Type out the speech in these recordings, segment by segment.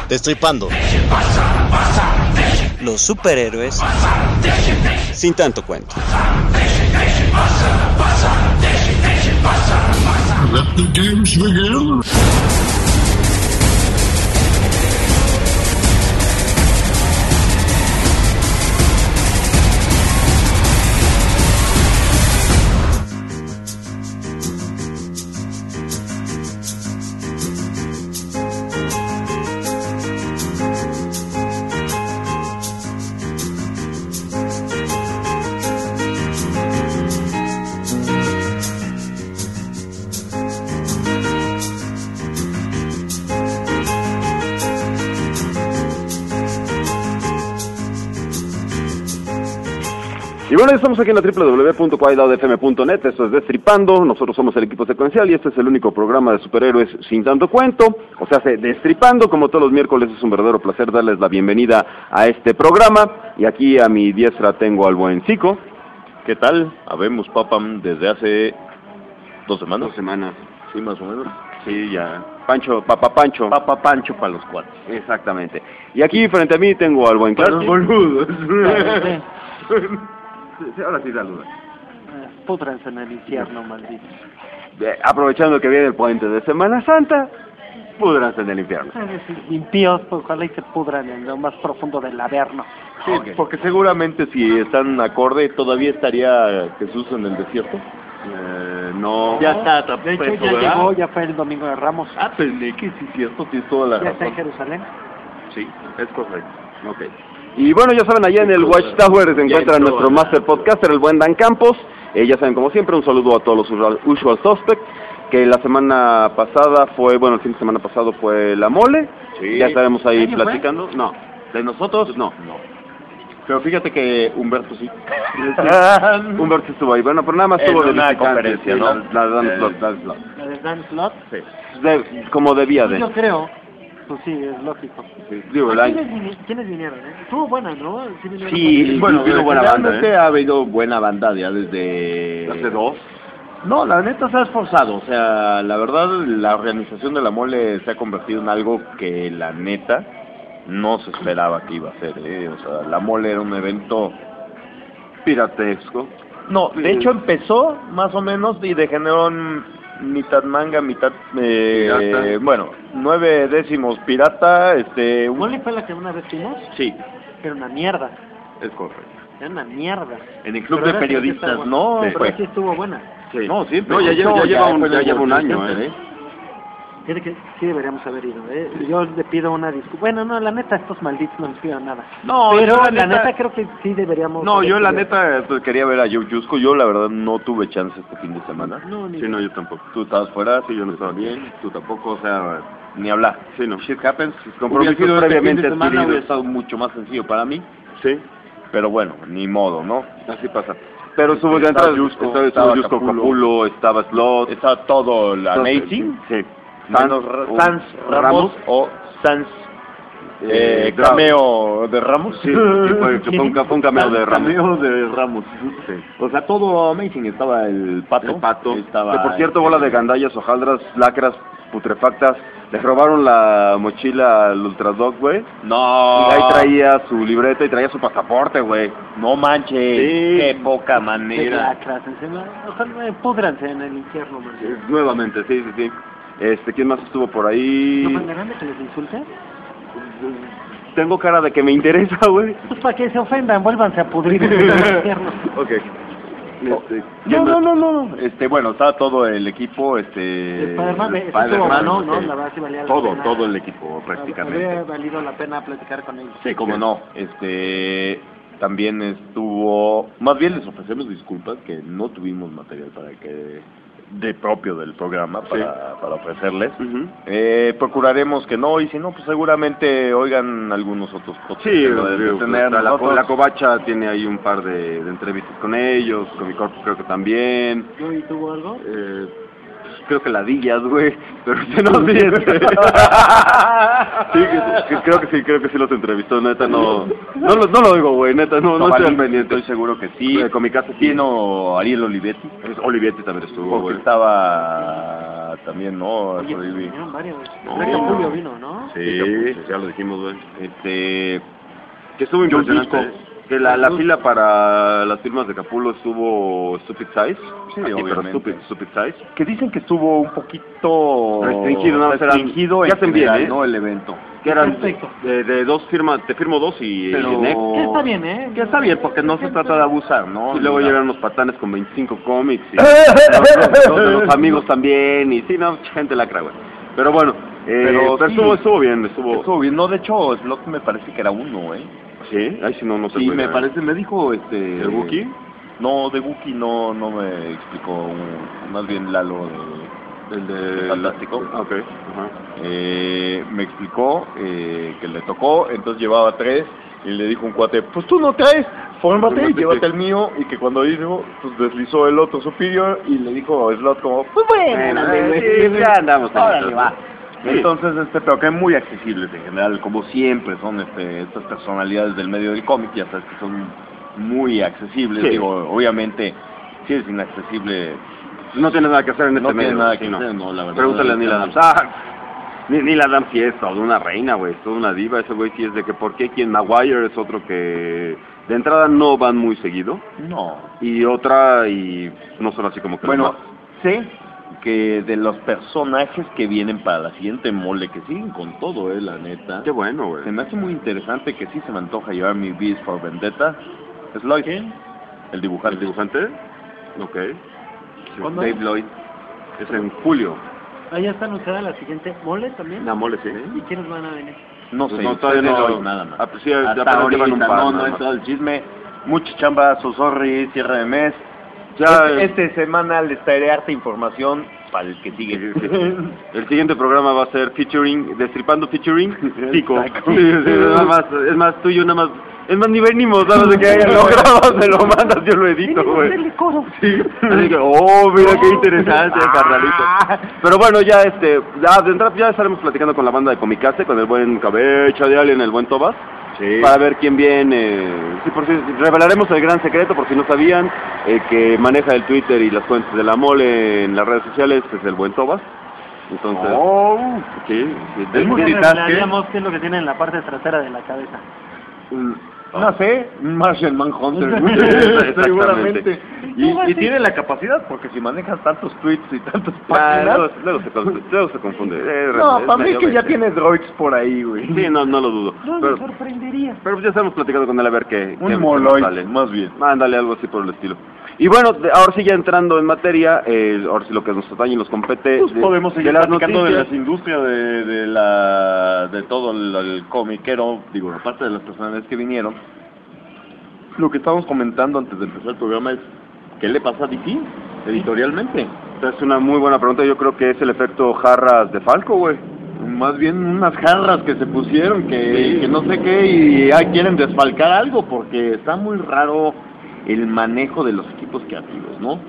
Destripando. Los superhéroes Sin tanto cuento. Let the games begin. Y bueno, estamos aquí en la www.quaidadfm.net, esto es Destripando, nosotros somos el equipo secuencial y este es el único programa de superhéroes sin tanto cuento, o sea, Destripando, como todos los miércoles es un verdadero placer darles la bienvenida a este programa, y aquí a mi diestra tengo al buen Zico. ¿Qué tal? Habemos Papam desde hace 2 semanas. 2 semanas. Sí, más o menos. Sí, ya. Pancho, Papa Pancho. Papa Pancho para los cuates. Exactamente. Y aquí frente a mí tengo al buen Para Clarky. los boludos. Sí, ahora sí saluda. Púdranse en el infierno, malditos. Aprovechando que viene el puente de Semana Santa, púdranse en el infierno. Impíos, pues ojalá y se pudran en lo más profundo del averno. Sí, porque seguramente si están acorde todavía estaría Jesús en el desierto. No. Ya está De hecho, ya llegó, ya fue el domingo de Ramos. Ah, pues que sí, cierto, tienes toda la Ya está en razón. Jerusalén. Sí, es correcto. Ok. Y bueno, ya saben, allá en el Watchtower se encuentra nuestro master podcaster, el buen Dan Campos. Ya saben, como siempre, un saludo a todos los usual suspects. Que la semana pasada fue, bueno, el fin de semana pasado fue la mole. Sí. Ya estaremos ahí ¿Año fue? platicando. No, de nosotros no. Pero fíjate que Humberto sí. Humberto estuvo ahí, bueno, pero nada más estuvo En de una visitante, conferencia, sí, ¿no? la Dan Slot. La de Dan Slott. Sí. Como debía de. Yo creo. Pues sí, es lógico. Sí, digo, el año. ¿Quiénes vinieron? Estuvo buena, ¿no? Sí, vinieron Sí, bueno, vino buena banda, realmente ha habido buena banda ya desde... ¿Hace 2? No, la neta se ha esforzado, o sea, la verdad la organización de la mole se ha convertido en algo que la neta no se esperaba que iba a ser, o sea, la mole era un evento Piratesco. No, de hecho empezó más o menos y degeneró en mitad manga, mitad, Pirata. bueno, 9 décimos pirata, ¿Molly fue la que una vez fuimos? Sí, Era una mierda. Es correcto. Era una mierda. en el club Pero de ahora sí que periodistas, está ¿no? buena. Sí. Pero sí estuvo buena. Sí. No, sí, No, ya lleva un año, ¿eh? Fíjate que sí deberíamos haber ido, ¿eh? Yo le pido una disculpa. Bueno, no, la neta, estos malditos no les pido nada. No, pero yo la neta creo que sí deberíamos... No, yo la haber ido. neta pues, quería ver a Joe Jusco. Yo la verdad no tuve chance este fin de semana. No, ni Sí, no, yo tampoco. Tú estabas fuera, Sí, yo no estaba bien. tú tampoco, o sea, ni hablar. Sí, no. Shit happens. Compromisos Hubiera sido este previamente fin de semana adquiridos. hubiera estado mucho más sencillo para mí, Sí, pero bueno, ni modo, ¿no? así pasa. Pero estuvo ya Estaba entrado, Yusko, estuvo estaba Yusko Capulo. Capulo, estaba Slot. Estaba todo el Entonces, Amazing, Sí. menos Sans Ramos o Sans Bravo. cameo de Ramos. Sí, fue un cameo de Ramos. Cameo de Ramos. Sí. O sea, todo Amazing. Estaba el Pato. El Pato. Estaba Que por cierto, bola de gandallas, hojaldras, lacras, putrefactas. Les robaron la mochila al Ultradog, güey. No. Y ahí traía su libreta y traía su pasaporte, güey. No manches. Sí. Qué poca De manera. lacras, encima. Ojalá púdranse en el infierno, man. Nuevamente, sí. ¿Quién más estuvo por ¿No ahí? fue grande que les insulte? Tengo cara de que me interesa, güey. Pues para que se ofendan, vuélvanse a pudrir en el infierno. Ok. No. Bueno, estaba todo el equipo, Spider-Man, Spider-Man, no, la verdad sí valía la pena. todo el equipo prácticamente. Habría valido la pena platicar con ellos. Sí, como no. También estuvo, más bien les ofrecemos disculpas que no tuvimos material para que de propio del programa para ofrecerles. Ujú. Procuraremos que no, y si no, pues seguramente oigan algunos otros podcasts Sí, que lo deben tener. la Covacha tiene ahí un par de entrevistas con ellos, con mi corpus creo que también. ¿Y tuvo algo? creo que ladillas, güey, pero usted no sí, creo que sí los entrevistó, neta, no lo oigo, güey, neta, no estoy al pendiente. Estoy seguro que sí. Con mi casa sí. Vino Ariel Olivetti. Olivetti también estuvo, Porque güey. estaba también, ¿no? Oye, Por ahí vi. vinieron varios. No. Julio vino, ¿no? Sí, ya lo dijimos, güey. Que estuvo impresionante. Que la fila para las firmas de Capulo estuvo Stupid Size. Sí, Aquí, pero obviamente. Stupid Size. Que dicen que estuvo un poquito Restringido, nada más restringido que hacen bien, ¿no? El evento. Que eran Perfecto. de dos firmas, te firmo dos y Pero next. Que está bien, ¿eh? Que está bien, porque no se trata de abusar, ¿no? Y luego Mira. llegan unos patanes con 25 cómics y los de los amigos también y sí, no, mucha gente lacra, güey. Pero bueno, pero sí. estuvo bien, Estuvo bien. No, de hecho, Slot me parece que era uno, ¿eh? Sí, ahí sí no sé. Sí, me parece, me dijo ¿El Wookiee? No, de Wookiee no me explicó, más bien Lalo El de Fantástico. Ok, ajá. Me explicó que le tocó, entonces llevaba 3 y le dijo un cuate, pues tú no traes, fórmate, llévate el mío, y que cuando hizo, pues deslizó el otro superior y le dijo a Slot como, pues bueno, sí, ya andamos. órale, va. Sí. Entonces, pero que muy accesibles en general, como siempre son estas personalidades del medio del cómic, ya sabes que son muy accesibles, Sí. digo, obviamente, si es inaccesible, No tiene nada que hacer en este no medio. tiene nada sí, que no. hacer, no, la verdad. Pregúntale a Neil Adams. Neil Adams sí es toda una reina, güey, es toda una diva. Ese güey sí es de que por qué quien Maguire es otro que de entrada no van muy seguido. No. Y otra, y no son así como que... Bueno, los más. sé que de los personajes que vienen para la siguiente mole, que siguen con todo, la neta. Qué bueno, güey. Se me hace muy interesante, que sí se me antoja llevar mi Beast for Vendetta. Es Lloyd. ¿Quién? El dibujante. ¿El dibujante? Ok. ¿Cuándo? Dave Lloyd. Es en julio. Ahí está anunciada la siguiente. ¿Mole también? La mole, sí. ¿Y quiénes van a venir? No Pues sé, no, todavía de no. Lloyd nada más. Ah, pues sí, Hasta apenas ahorita llevan un par, no nada es más. todo el chisme. Mucha chamba, so sorry, cierre de mes. Ya, Esta semana les traeré harta información para el que sigue. El siguiente programa va a ser featuring, Destripando featuring Pico. Exacto. Sí, nada más, es más, tú y yo nada más. Es más, ni venimos, nada más de que lo grabas, me lo mandas, yo lo edito, güey. Sí. Así que, oh, mira qué interesante, carnalito. Pero bueno, ya ya de entrada ya estaremos platicando con la banda de Comicase, con el buen Cabeza de Alien, el buen Tobas. Sí. Para ver quién viene. Sí, por si revelaremos el gran secreto, por si no sabían, que maneja el Twitter y las cuentas de la mole en las redes sociales, es el buen Tobas. Entonces, sí, Revelaríamos qué es lo que tiene en la parte trasera de la cabeza. No sé, Martian Manhunter. Exactamente. Seguramente. Y tiene la capacidad, porque si manejas tantos tweets y tantas páginas... luego se confunde. No, Es para mí medio que ya bestia. tiene droids por ahí, güey. Sí, no lo dudo. No me sorprendería. Pero ya estamos platicando con él a ver qué Un qué moloid, sale. más bien. Mándale algo así por el estilo. Y bueno, ahora sí ya entrando en materia, ahora sí lo que nos atañe y nos compete. Pues podemos seguir las platicando de noticias. las industrias de todo el comiquero, digo, aparte de las personas que vinieron. Lo que estábamos comentando antes de empezar el programa es, ¿qué le pasa a DC editorialmente? Es una muy buena pregunta, yo creo que es el efecto jarras de Falco, güey. Más bien unas jarras que se pusieron, que no sé qué, y ya quieren desfalcar algo, porque está muy raro el manejo de los equipos creativos, ¿no?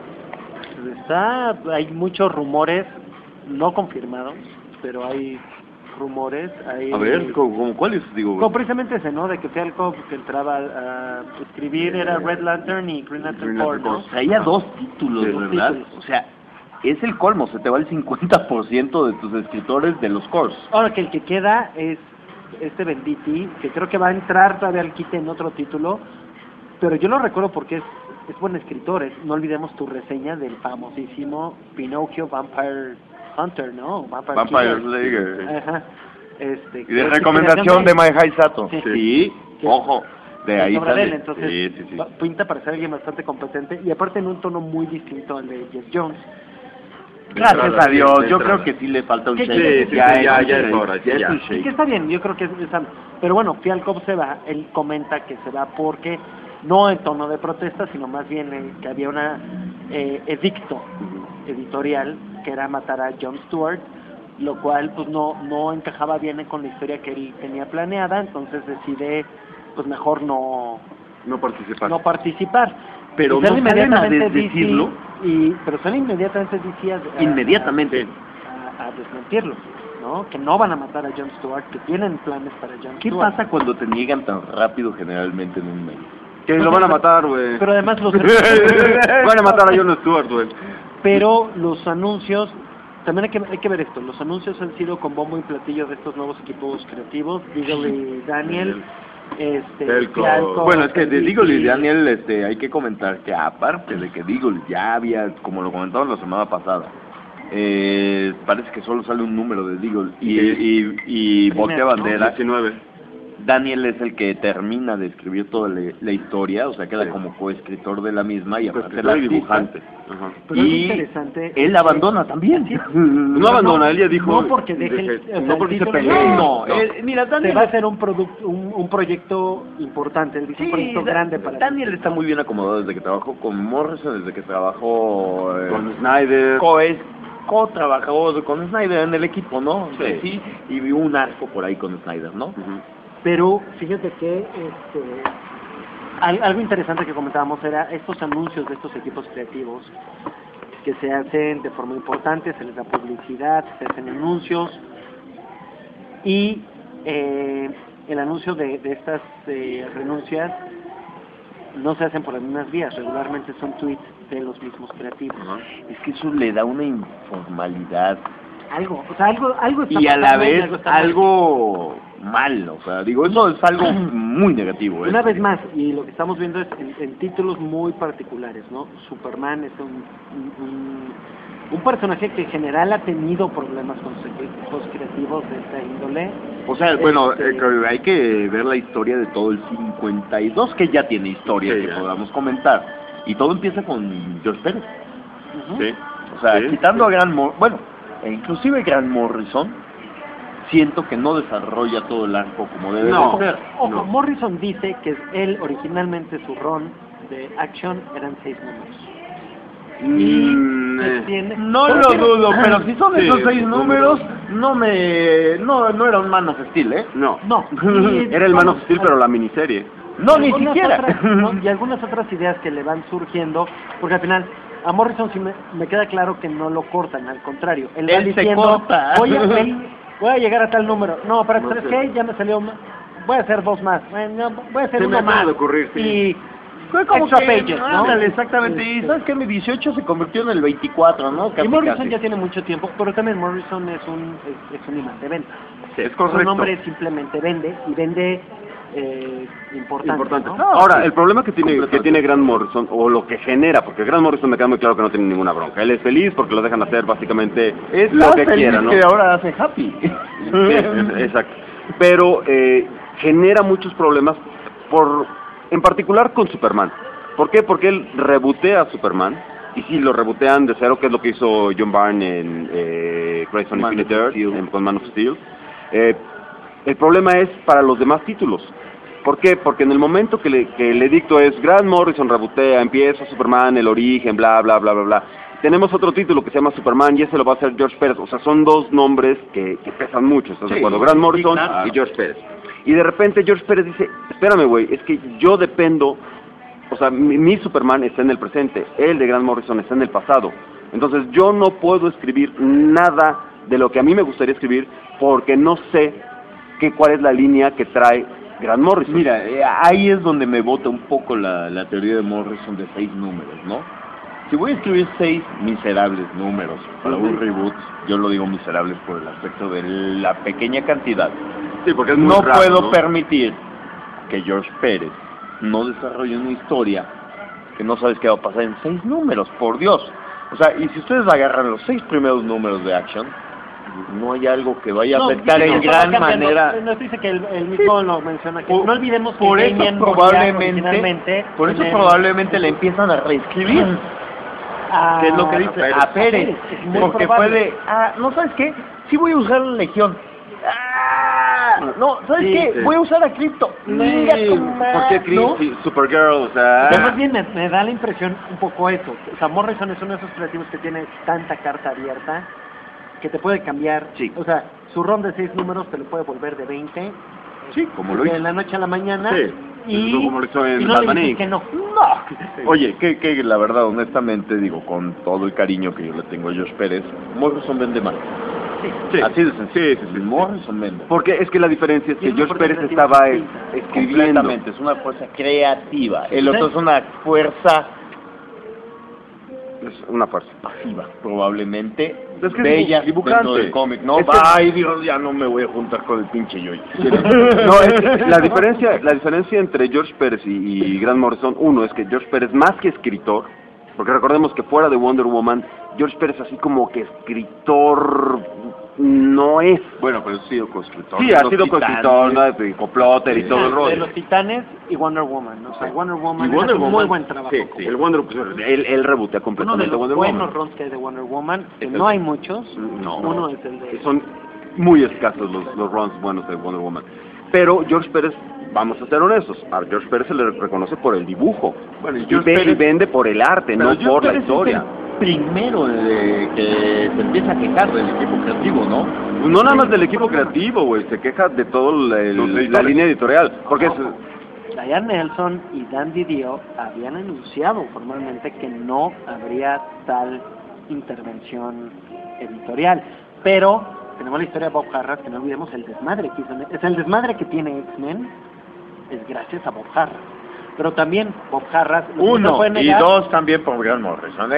Hay muchos rumores no confirmados, pero hay rumores. Hay, A ver, ¿cómo cuáles? Digo, como precisamente ese, ¿no? De que Fialco que entraba a escribir era Red Lantern y Green Lantern Corps, ¿no? traía 2 títulos, Sí, ¿verdad? títulos. O sea, es el colmo, se te va el 50% de tus escritores de los cores. Ahora que el que queda es Venditti, que creo que va a entrar todavía al quite en otro título, pero yo lo recuerdo porque es buen escritor. No olvidemos tu reseña del famosísimo Pinocchio Vampire Hunter, ¿no? Vampire Killer. Slayer. Ajá. Y de recomendación de Maihai Sato. Sí. Sí, ojo, de ahí sobre él, sale. entonces Sí. pinta para ser alguien bastante competente y aparte en un tono muy distinto al de Jeff Jones. Gracias a Dios, yo de creo que sí le falta un ¿Qué shake. quieres? Ya ya es es hora, ya es ya. un Y que shake. está bien, yo creo que es pero bueno, Fialkov se va, él comenta que se va porque no en tono de protesta, sino más bien que había una edicto editorial que era matar a Jon Stewart, lo cual pues no encajaba bien con la historia que él tenía planeada, entonces decide pues mejor no No participar. participar. pero Y sale no salen a inmediatamente decirlo. Pero sale inmediatamente DC Inmediatamente. a desmentirlo, ¿no? Que no van a matar a Jon Stewart, que tienen planes para Jon ¿Qué Stewart. pasa cuando te niegan tan rápido generalmente en un mail? Que lo van a matar, güey. Pero además los Van a matar a Jon Stewart, güey. Pero los anuncios, también hay que ver esto, los anuncios han sido con bombo y platillo de estos nuevos equipos creativos, Deagle y Daniel, Telco. Fialco, Bueno, es que de Deagle y y- Daniel hay que comentar que aparte de que Deagle ya había, como lo comentaban la semana pasada, parece que solo sale un número de Deagle y Bote Bandera. 19. Daniel es el que termina de escribir toda la historia, o sea, queda como coescritor de la misma y aparte la dibujante. Ajá. Pero es Y interesante. él abandona también. No abandona, él ya dijo... No porque deje el- o sea, no porque el se título- pelee. No, mira, Se Daniel... va a hacer un proyecto importante, él dice un proyecto grande para Daniel está muy bien acomodado desde que trabajó con Morrison, desde que trabajó Con Snyder. co-trabajó con Snyder en el equipo, ¿no? Sí. Y vi un arco por ahí con Snyder, ¿no? Ujú. Pero fíjate que algo interesante que comentábamos era estos anuncios de estos equipos creativos que se hacen de forma importante, se les da publicidad, se hacen anuncios y el anuncio de estas renuncias no se hacen por las mismas vías, regularmente son tweets de los mismos creativos. Es que eso le da una informalidad Algo, o sea, algo está y a la pasando y vez está mal. algo mal, o sea, digo, eso es algo muy negativo. Una vez más, y lo que estamos viendo es en títulos muy particulares, ¿no? Superman es un personaje que en general ha tenido problemas con sus equipos creativos de esta índole. O sea, bueno, hay que ver la historia de todo el 52, que ya tiene historia Sí, que ya. podamos comentar. Y todo empieza con George Pérez. Ujú. Sí. O sea, Sí. quitando a Grant Morrison, bueno, e inclusive Grant Morrison, siento que no desarrolla todo el arco como debe No. de ser. Ojo, No. Morrison dice que él originalmente su run de Action eran 6 números. Mm, Tiene- No pero lo tiene- dudo, pero si son Sí, esos 6 son números, no era un Man of Steel, ¿eh? No. No. Y- Era el Man of Steel, pero la miniserie. No, ni algunas siquiera. otras- ¿no? Y algunas otras ideas que le van surgiendo, porque al final a Morrison sí me queda claro que no lo cortan, al contrario, él va Él se diciendo, corta. voy a llegar a tal número, no, para No ¿sabes sé. qué? Ya me salió, voy a hacer 2 más, bueno, voy a hacer Se me uno acaba más, de ocurrir, sí. y Fue como extra que, pages, ¿no? ándale, exactamente, y ¿sabes qué? Mi 18 se convirtió en el 24, ¿no? Y Casi, Morrison casi. ya tiene mucho tiempo, pero también Morrison es un imán de venta. Es Su correcto. nombre simplemente vende, y vende importante. ¿no? Ahora, el problema que tiene Grant Morrison, o lo que genera, porque Grant Morrison me queda muy claro que no tiene ninguna bronca. Él es feliz porque lo dejan hacer básicamente Es lo tan que feliz quiera, ¿no? que ahora hace Happy. Sí, exacto. Pero genera muchos problemas, en particular con Superman. ¿Por qué? Porque él rebotea a Superman, y sí, lo rebotean de cero, que es lo que hizo John Byrne en Crisis on Man Infinite of Earth, Steel. con Man of Steel. El problema es para los demás títulos. ¿Por qué? Porque en el momento que el edicto es Grant Morrison rebotea, empieza Superman, el origen, bla, bla, bla, bla, bla. Tenemos otro título que se llama Superman y ese lo va a hacer George Pérez. O sea, son dos nombres que pesan mucho, ¿estás de Sí, acuerdo? Grant Morrison sí, claro. y George Pérez. Y de repente George Pérez dice, espérame, güey, es que yo dependo, o sea, mi Superman está en el presente, el de Grant Morrison está en el pasado. Entonces yo no puedo escribir nada de lo que a mí me gustaría escribir porque no sé cuál es la línea que trae Grant Morrison. Mira, ahí es donde me bota un poco la teoría de Morrison de 6 números, ¿no? Si voy a escribir 6 miserables números para un reboot, yo lo digo miserables por el aspecto de la pequeña cantidad. Sí, porque es muy No raro, puedo ¿no? permitir que George Pérez no desarrolle una historia que no sabes qué va a pasar en 6 números, por Dios. O sea, y si ustedes agarran los 6 primeros números de Action, no hay algo que vaya a afectar dice en que va gran cambiando. manera. Nos dice que el mismo lo menciona que Por- no olvidemos que por eso Damian originalmente probablemente le empiezan a reescribir. ¿Qué es lo que dice? A Pérez. Es muy Porque probable. no, ¿sabes qué? Sí voy a usar la Legión. No, ¿sabes Sí, qué? sí. Voy a usar a Crypto. Mira tu ¿Por qué ¿no? sí, Supergirl? O sea... Pero más bien me da la impresión un poco eso. O sea, Morrison es uno de esos creativos que tiene tanta carta abierta que te puede cambiar. Sí. O sea, su ron de 6 números te lo puede volver de 20 Sí, como lo De hizo. la noche a la mañana. Sí, Y, como lo hizo en y no Bad le Bunny. dices que no. Oye, que la verdad, honestamente, digo, con todo el cariño que yo le tengo a Josh Pérez, Morrison vende más. Sí. Así de sencillo. Sí. Morrison vende. Porque es que la diferencia es Y que es una George Pérez fuerza estaba creativa. escribiendo. Completamente, es una fuerza creativa. El otro Sí. es una fuerza Es una farsa. pasiva, probablemente. Es que es bella dibujante. dentro del cómic, ¿no? Es que- Ay, Dios, ya no me voy a juntar con el pinche Joy. No, es que la diferencia entre George Pérez y Grant Morrison, uno es que George Pérez más que escritor, porque recordemos que fuera de Wonder Woman, George Pérez así como que escritor no es. Bueno, pero ha sido coescritor. Sí, ha sido coescritor, ¿no? De Complotter y todo el De rollo. los Titanes y Wonder Woman. O sea, Wonder Woman Y Wonder hace un muy Woman, buen trabajo. Sí, sí, el Wonder pues, él rebotea Uno de completamente los Wonder buenos Woman. runs que hay de Wonder Woman, que Es no el- hay muchos. No. Uno es el de... Son muy escasos los runs buenos de Wonder Woman. Pero George Pérez, vamos a ser honestos, a George Pérez se le reconoce por el dibujo. Bueno, y Y, George Pérez- y vende por el arte, Pero no George por la Pérez es historia. el primero que se empieza a quejar del equipo creativo, ¿no? No nada más del equipo creativo, güey, se queja de todo la línea editorial. Porque es, Diane Nelson y Dan Didio habían anunciado formalmente que no habría tal intervención editorial. Pero tenemos la historia de Bob Harras, que no olvidemos el desmadre que hizo. Es el desmadre que tiene X-Men, es gracias a Bob Harras. Pero también Bob Harras... lo que no se Uno, puede y negar- dos también por Grant Morrison.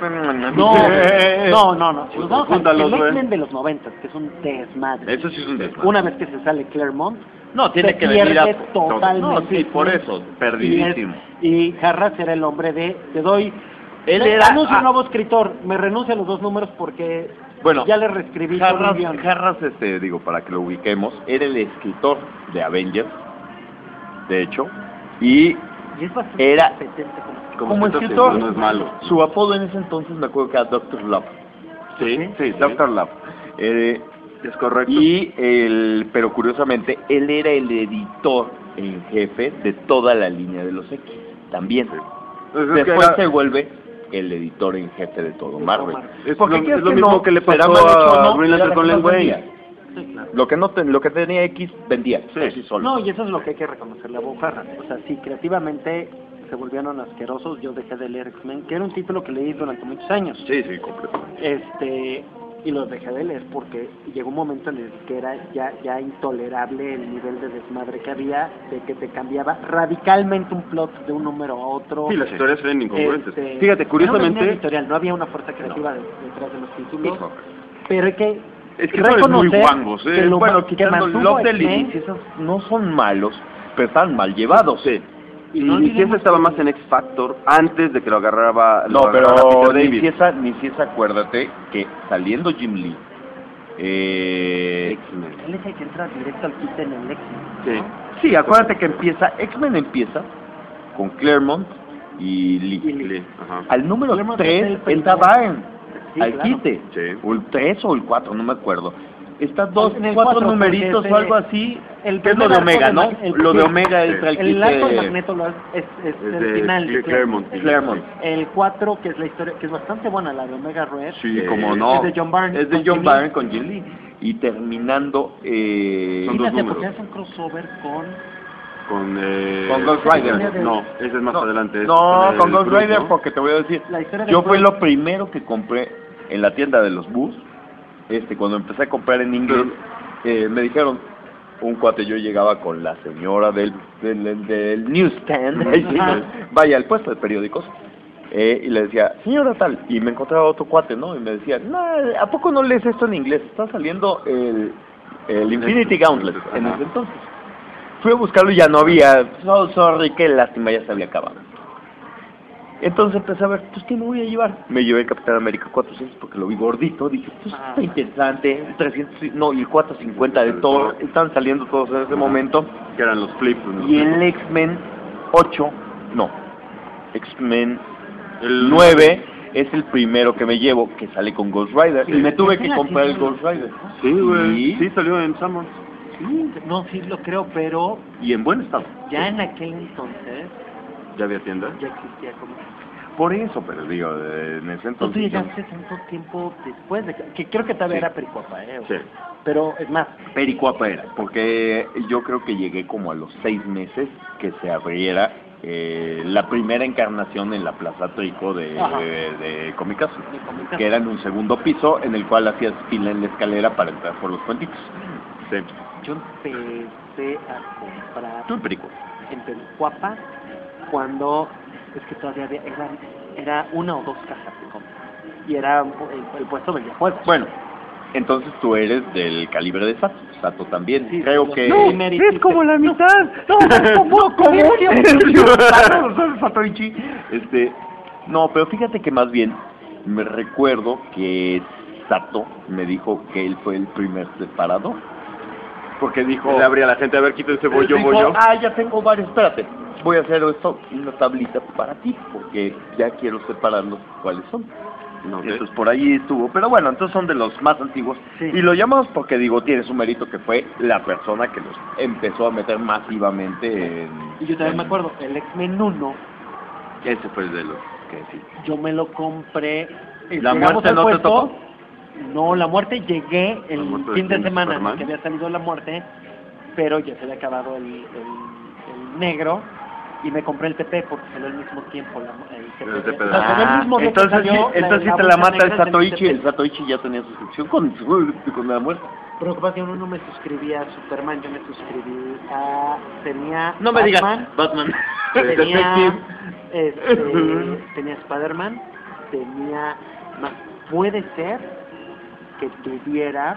No. Si nos vamos al Júntalos, el güey. X-Men de los 90, que es un desmadre. Eso sí es un desmadre. Una vez que se sale Claremont, No, tiene se que venir a... pierde totalmente. No, sí, por eso, perdidísimo. Y Harras era el hombre de, te doy, Él te era- anuncio ah. un nuevo escritor, me renuncio a los 2 números porque Bueno, ya le reescribí todo el Harras, guión. digo, para que lo ubiquemos, era el escritor de Avengers, de hecho, y Y es bastante era- competente como escritor, escritor, sí, no es malo. Su apodo en ese entonces me acuerdo que era Dr. Love. Sí, Dr. Love. es correcto. Pero curiosamente, él era el editor en jefe de toda la línea de los X, también. Pues es que Después era- se vuelve el editor en jefe de todo Marvel. Es Porque lo- quieras es lo que mismo no, que le será pasó mal hecho o a no, Green Lantern era con lo que Len más Wayne. vendía. Sí, claro. Lo que tenía X vendía, Sí. así solo. No, y eso es lo que hay que reconocerle a Bob Harras. O sea, sí, creativamente se volvieron asquerosos. Yo dejé de leer X-Men, que era un título que leí durante muchos años. Sí, completamente. Y los dejé de leer porque llegó un momento en el que era ya intolerable el nivel de desmadre que había, de que te cambiaba radicalmente un plot de un número a otro. Sí, las historias eran incongruentes. Fíjate, Era una curiosamente... línea editorial, no había una fuerza creativa detrás de los títulos, No. pero hay que Es que son muy reconocer guangos, que lo bueno, que quitando mantuvo Love X-Men, Deliris, esos no son malos, pero están mal llevados. Sí. Y Y no ni siquiera olvidemos estaba que- más en X Factor antes de que lo agarraba No, Peter pero David. ni si esa, acuérdate que saliendo Jim Lee, X-Men. él es el que entra directo al quite en el X-Men, Sí. ¿no? sí, acuérdate que X-Men empieza con Claremont y Lee. Lee, ajá. Al número Claremont es 3 el entra primero. Byrne, Sí, al claro. quite, Sí. o el 3 o el 4, no me acuerdo. Estas dos, En el 4 4, numeritos porque o es algo el- así, el que es lo primer de arco Omega, de ¿no? Mag- Lo de sí. Omega entra al El arco de quite. Magneto es Es el de final de Claremont. Claremont. El 4, que es la historia, que es bastante buena, la de Omega Red. Sí, como no. Es de John Byrne. Es de con John Jim Lee. Byrne con Jim Lee. Y terminando... Son dos Fíjate, números. porque hace un crossover con... Con Ghost Rider. No, ese es más adelante. ese No, es con el Ghost grupo. Rider, porque te voy a decir, La historia de yo fue Bruce. lo primero que compré en la tienda de los Bus, cuando empecé a comprar en inglés, me dijeron, un cuate, yo llegaba con la señora del newsstand, Ajá. vaya, al puesto de periódicos, y le decía, señora tal, y me encontraba otro cuate, ¿no? Y me decía, no, ¿a poco no lees esto en inglés? Está saliendo el Infinity Gauntlet en Ajá. ese entonces. Fui a buscarlo y ya no había. Oh, sorry, qué lástima, ya se había acabado. Entonces empecé a ver, pues, ¿qué me voy a llevar? Me llevé el Capitán América 400 porque lo vi gordito. Dije, pues, está interesante. 300, no, y el 450 de todo. Están saliendo todos en ese momento. Que eran los flips. ¿no? Y el X-Men 8, no. X-Men El 9 es el primero que me llevo, que sale con Ghost Rider. Y me tuve que Sí, comprar el sí. Ghost Rider. Sí, güey. Y- Sí, salió en Summers. No, sí lo creo, pero Y en buen estado. ya en aquel entonces Ya había tienda. ya existía como... Por eso, pero digo, en ese Tú entonces... llegaste tanto tiempo después de que creo que todavía Sí. era Pericuapa, o Sí. sea, pero es más, Pericuapa era, porque yo creo que llegué como a los 6 meses que se abriera la primera encarnación en la Plaza Trico de Comicasa, De Comicasa. que era en un segundo piso en el cual hacías fila en la escalera para entrar por los puentitos. Sí. yo empecé a comprar Tú en Pericuapa. en Pericuapa cuando es que todavía era una o dos cajas de cómics y era el puesto vendía juegos. Bueno, entonces tú eres del calibre de Sato. Sato también. Sí, Creo los que... primeros- es como la mitad. No, Satoichi. No, pero fíjate que más bien me recuerdo que Sato me dijo que él fue el primer separador. Porque dijo... Le abría a la gente, a ver, quítense, voy yo, dijo, voy yo. ya tengo varios, espérate. Voy a hacer esto, una tablita para ti, porque ya quiero separarlos cuáles son. No, ok. Entonces por ahí estuvo, pero bueno, entonces son de los más antiguos. Sí. Y lo llamamos porque digo, tiene su mérito que fue la persona que los empezó a meter masivamente en... Y yo también me acuerdo, el X-Men 1, Ese fue el de los que sí. yo me lo compré. ¿La llegamos muerte al no te puesto, tocó? No, la muerte llegué La el muerte fin de de semana Superman. que había salido la muerte, pero ya se había acabado el negro y me compré el TP porque salió al mismo tiempo el TP. O sea, salió el mismo día que entonces salió entonces sí te versión la mata el negra del Satoichi. TP. El Satoichi ya tenía suscripción con la muerte. Pero lo que pasa es que uno no me suscribía a Superman, yo me suscribí a... tenía No me digas, Batman, Batman. tenía tenía Spider-Man, tenía más, puede ser que tuviera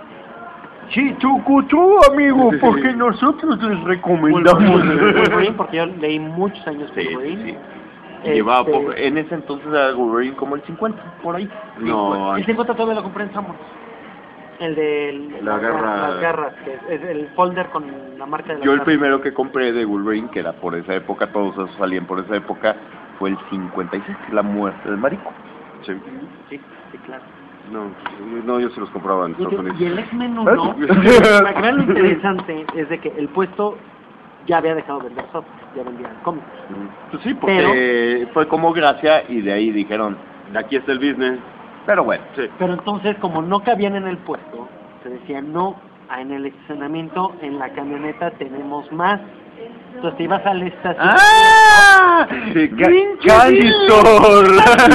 Chichucuchú, amigo, porque nosotros les recomendamos. Wolverine, porque yo leí muchos años Sí, Wolverine. sí, sí. Llevaba Este, poco. En ese entonces era Wolverine como el 50, por ahí. No, el 50 todavía lo compré en Sanborns. El de La garra. las garras, que es el folder con la marca de la Yo el primero que compré de Wolverine, que era por esa época, todos esos salían por esa época, fue el 56, la muerte del marico. Sí. Sí, sí, claro. No, yo se los compraba en Estados Unidos. Y el X-Men 1, para que vean lo interesante, es de que el puesto ya había dejado de vender software, ya vendía cómics. Pues sí, porque fue como gracia y de ahí dijeron, Aquí está el business. pero bueno. Sí. Pero entonces, como no cabían en el puesto, se decía, no, en el estacionamiento, en la camioneta tenemos más. Entonces te ibas al estacionamiento. ¡Ah! Sí, ¡Pinche Candy Store.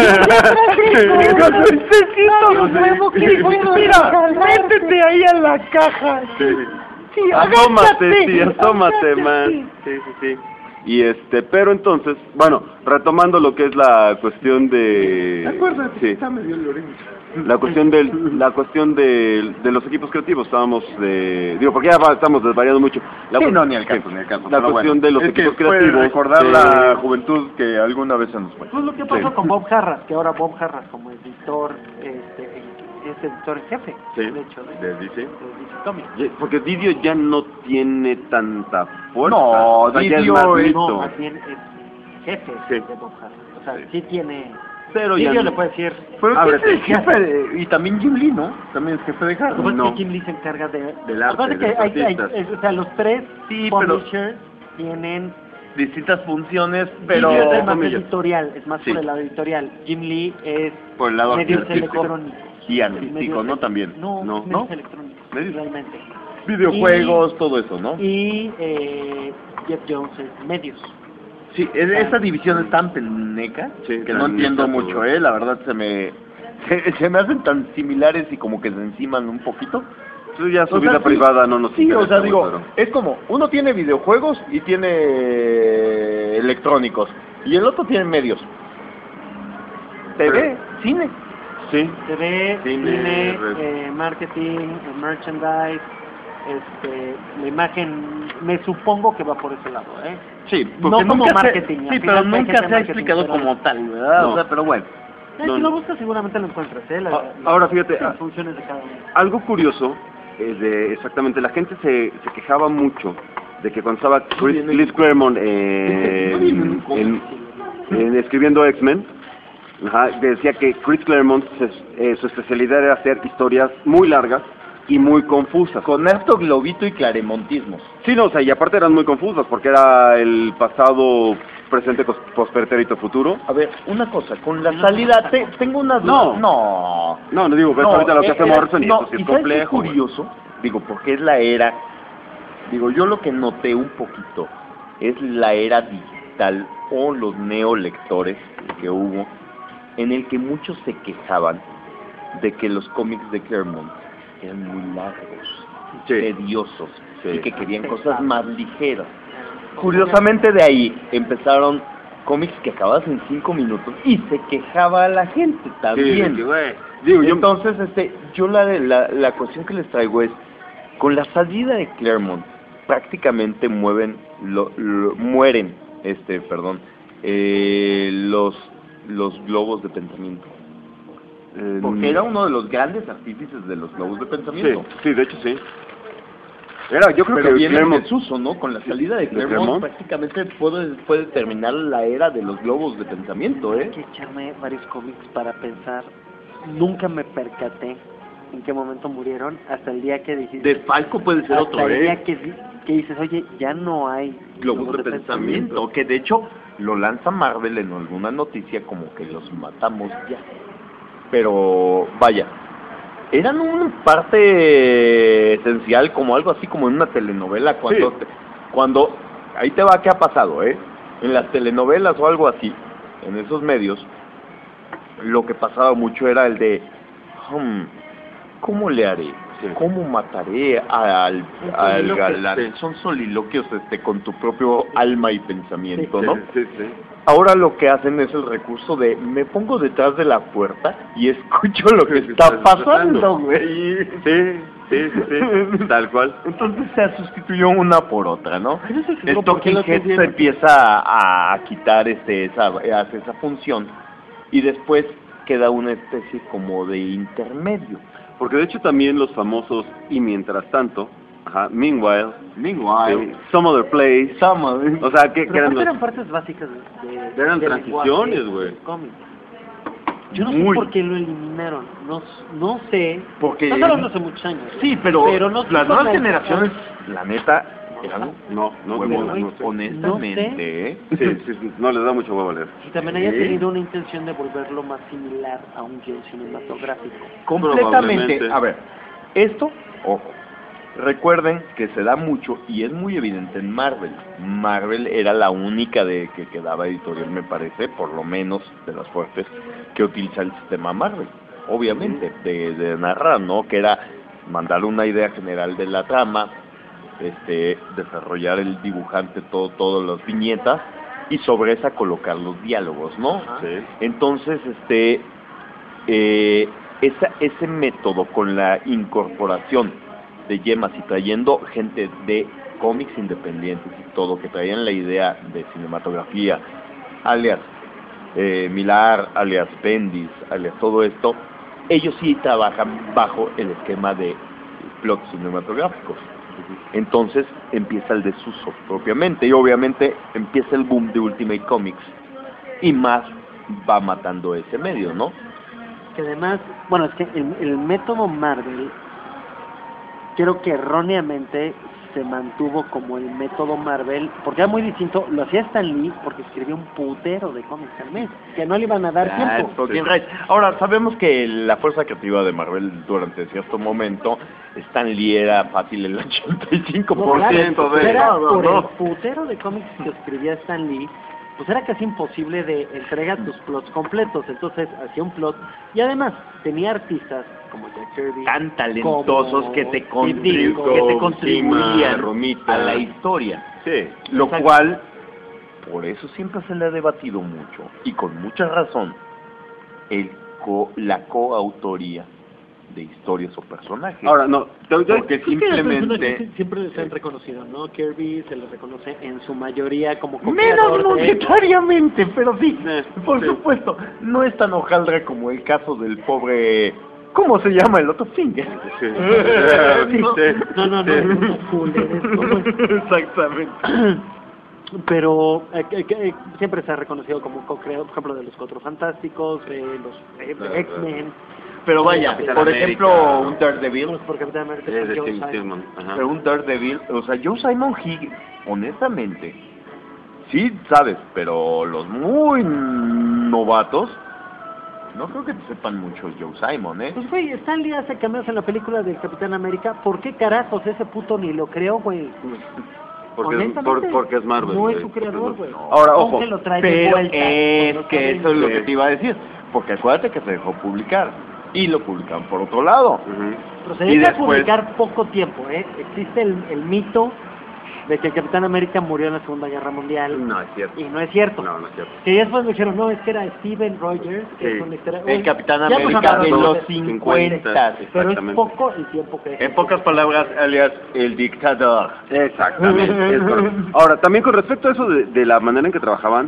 Mira, métete ahí a la caja. Sí, asómate, sí, asómate más. Sí, sí, sí. Y pero entonces, bueno, retomando lo que es la cuestión de... Acuérdate, sí, está medio Lorenzo. la cuestión de los equipos creativos, estábamos porque ya estamos desvariando mucho. Ni al caso, ni al caso. La pero cuestión de los es que equipos fue creativos. recordar la juventud que alguna vez se nos fue. Pues lo que pasó Sí. con Bob Harras, que ahora Bob Harras como editor, es editor en jefe, Sí, de hecho, de DC. de DC Comics. Porque Didio ya no tiene tanta fuerza. No, o sea, ya es Didio más es- listo. No, más bien es jefe Sí. de Bob Harras. O sea, Sí. sí tiene... Pero ya Didio no. le puede decir... Pero Ábrete. ¿quién es el jefe y también Jim Lee, ¿no? También es jefe de Lo que Harris. pasa es No. que Jim Lee se encarga Del arte, Aparte de que los artistas. o sea, los tres Sí, pero- publishers tienen... Distintas funciones, pero Didio es más comillas. editorial, es más Sí. por el lado editorial. Jim Lee es por el lado medios artístico electrónicos. y artístico, Medios- ¿no? También. No, No. medios ¿No? electrónicos, Medios. realmente. Videojuegos, todo eso, ¿no? Y Jeff Jones es medios. Sí, esa división es tan pendeja Sí, que no tan entiendo neta, mucho, todo. la verdad se me hacen tan similares y como que se enciman un poquito. Tú ya su O sea, vida sí, privada no nos sí, o sea, interesa, digo, pero- es como, uno tiene videojuegos y tiene electrónicos, y el otro tiene medios. TV, cine. Sí. TV, Cine, cine, red. marketing, merchandise, la imagen, me supongo que va por ese lado, ¿eh? Sí, No porque como nunca marketing, sí, al pero final hay nunca gente se ha marketing, explicado pero- como tal, ¿verdad? No. O sea, pero bueno. Si lo buscas seguramente lo encuentras, ¿eh? Ahora, fíjate, las funciones de cada uno. Algo curioso, exactamente, la gente se quejaba mucho de que cuando estaba Chris Claremont escribiendo X-Men, decía que Chris Claremont su especialidad era hacer historias muy largas y muy confusas. Con harto globito y claremontismos. Sí, no, o sea, y aparte eran muy confusas porque era el pasado presente, pospretérito, futuro. A ver, una cosa, con la salida, tengo una duda. No, digo, ves ahorita lo que hace Morrison y esto sí es ¿y sabes complejo. qué curioso? Digo, porque es la era, digo, yo lo que noté un poquito es la era digital o los neolectores que hubo, en el que muchos se quejaban de que los cómics de Claremont eran muy largos, tediosos, y que querían cosas más ligeras. Curiosamente de ahí empezaron cómics que acabas en 5 minutos y se quejaba a la gente también. Entonces, yo la cuestión que les traigo es, con la salida de Claremont, prácticamente mueren los globos de pensamiento. Porque era uno de los grandes artífices de los globos de pensamiento. Sí, de hecho sí. Yo creo Pero que viene en Claremont, desuso, ¿no? Con la salida de Claremont prácticamente puede terminar la era de los globos de pensamiento, Hay que echarme varios cómics para pensar. Nunca me percaté en qué momento murieron hasta el día que dijiste. De Falco puede ser otro, hasta el día que dices, oye, ya no hay globos de pensamiento. Que de hecho lo lanza Marvel en alguna noticia como que los matamos ya. Pero vaya, eran una parte esencial, como algo así como en una telenovela, cuando ahí te va, ¿qué ha pasado, en las telenovelas o algo así, en esos medios, lo que pasaba mucho era el de, ¿cómo le haré? ¿Cómo mataré al galán? Son soliloquios con tu propio alma y pensamiento, ¿no? Sí. Ahora lo que hacen es el recurso de me pongo detrás de la puerta y escucho lo que está pasando, güey. Sí, tal cual. Entonces se sustituyó una por otra, ¿no? El Talking Head que se empieza a quitar hace esa función y después queda una especie como de intermedio. Porque de hecho también los famosos y mientras tanto, Meanwhile, Some Other Place, o sea, que eran partes básicas eran transiciones, güey. Yo no sé por qué lo eliminaron, no sé, porque estás hablando hace muchos años. Sí, pero no, las nuevas generaciones, la neta, eran no, honestamente, sí, no les da mucho huevo a leer. Y también haya tenido una intención de volverlo más similar a un guion cinematográfico. Completamente. A ver, esto, ojo, recuerden que se da mucho y es muy evidente en Marvel. Marvel era la única que quedaba editorial, me parece, por lo menos de las fuertes, que utiliza el sistema Marvel. Obviamente, de narrar, ¿no? Que era mandar una idea general de la trama, desarrollar el dibujante todas las viñetas y sobre esa colocar los diálogos, ¿no? Sí. Entonces, ese método con la incorporación de yemas y trayendo gente de cómics independientes y todo, que traían la idea de cinematografía, alias Millar, alias Bendis, alias todo esto, ellos sí trabajan bajo el esquema de plots cinematográficos. Entonces empieza el desuso propiamente y obviamente empieza el boom de Ultimate Comics y más va matando ese medio, ¿no? Que además, bueno, es que el método Marvel creo que erróneamente se mantuvo como el método Marvel, porque era muy distinto, lo hacía Stan Lee porque escribía un putero de cómics al mes, que no le iban a dar tiempo. Ahora, sabemos que la fuerza creativa de Marvel durante cierto momento, Stan Lee era fácil el 85% de todo, por ¿no? el putero de cómics que escribía Stan Lee, pues era casi imposible de entregar tus plots completos, entonces hacía un plot, y además tenía artistas como Jack Kirby, tan talentosos que te contribuían a la historia. Sí. Lo cual, por eso siempre se le ha debatido mucho, y con mucha razón, la coautoría de historias o personajes. Ahora, no, porque simplemente... siempre se han reconocido, ¿no? Kirby se le reconoce en su mayoría como menos monetariamente, pero sí, por supuesto, no es tan hojaldre como el caso del pobre... ¿Cómo se llama el otro? Finger. No, Exactamente. Pero siempre se ha reconocido como co-creador, por ejemplo, de los Cuatro Fantásticos, de los X-Men. Pero vaya, por ejemplo, un Daredevil. Por Capitán América, pero un Daredevil, o sea, Joe Simon Higgins, honestamente, sí sabes, pero los muy novatos no creo que te sepan mucho Joe Simon, ¿eh? Pues, güey, Stan Lee hace cameos en la película del Capitán América. ¿Por qué carajos ese puto ni lo creó, güey? Porque es Marvel. No es güey. su creador, güey. Ahora, ojo, Aunque lo trae de Pero vuelta, es cuando que está eso es lo Sí. que te iba a decir, porque acuérdate que se dejó publicar y lo publican por otro lado. Ujú. Pero se Y deja después- publicar poco tiempo, ¿eh? Existe el mito de que el Capitán América murió en la Segunda Guerra Mundial. No es cierto. Y no es cierto. No es cierto. Que ya después me dijeron, no, es que era Steven Rogers, que Sí. es una historia... El Capitán Ya hemos América hablado de de los eso. 50. Pero es Exactamente. poco el tiempo que... En pocas palabras, alias el dictador. Exactamente. Es correcto. Ahora, también con respecto a eso de la manera en que trabajaban,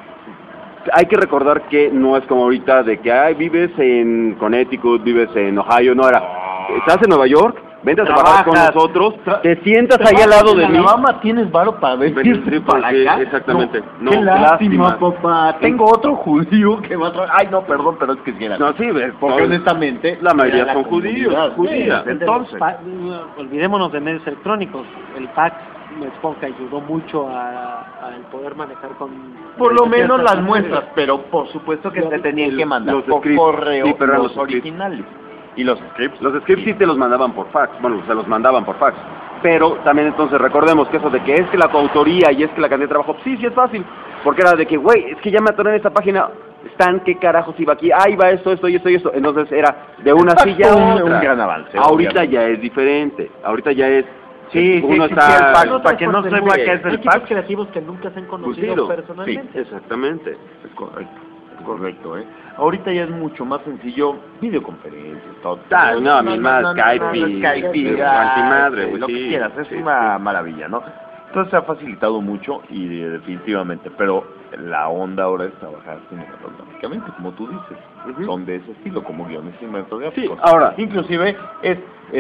hay que recordar que no es como ahorita de que vives en Connecticut, vives en Ohio, no era. Estás en Nueva York, vente a trabajar con Trabajas. nosotros, te sientas ahí al lado de mí. En Alabama tienes varo para venirte para Sí, acá. exactamente. No, Qué lástima, lástima. papá. Tengo otro judío que va a trabajar. Ay, no, perdón, pero es que si era. No, sí, ves, porque no, honestamente la mayoría era son judíos, comunidad judías. judía. Entonces, olvidémonos de medios electrónicos. El fax, me supongo que ayudó mucho al poder manejar con... por lo menos ciertas las muestras, pero por supuesto que Los- se tenían que mandar los por scripts, correo sí, pero eran los los scripts. originales. Y los scripts. Los scripts sí te los mandaban por fax, bueno, se los mandaban por fax. Pero también entonces recordemos que eso de que es que la coautoría y es que la cantidad de trabajo, sí es fácil. Porque era de que, güey, es que ya me atoré en esta página, Stan, ¿qué carajos iba aquí? Ah, iba esto. Entonces era de una Exacto, silla a un otra. gran avance, Ahorita obviamente. ya es diferente. Ahorita ya es... Sí, uno sí, está... sí, el fax, No, para que no porque sepa hay qué es el equipos fax. creativos que nunca se han conocido Lucido. personalmente. Sí, exactamente. Es correcto, ¿eh? Ahorita ya es mucho más sencillo, videoconferencias, todo. No, mi madre, Skype y... Skype y madre, güey, lo que sí, quieras, es sí, una maravilla, ¿no? Entonces se ha facilitado mucho y definitivamente, pero la onda ahora es trabajar cinematográficamente, como tú dices, Ujú. son de ese estilo, como guiones cinematográficos. Sí, ahora- Inclusive es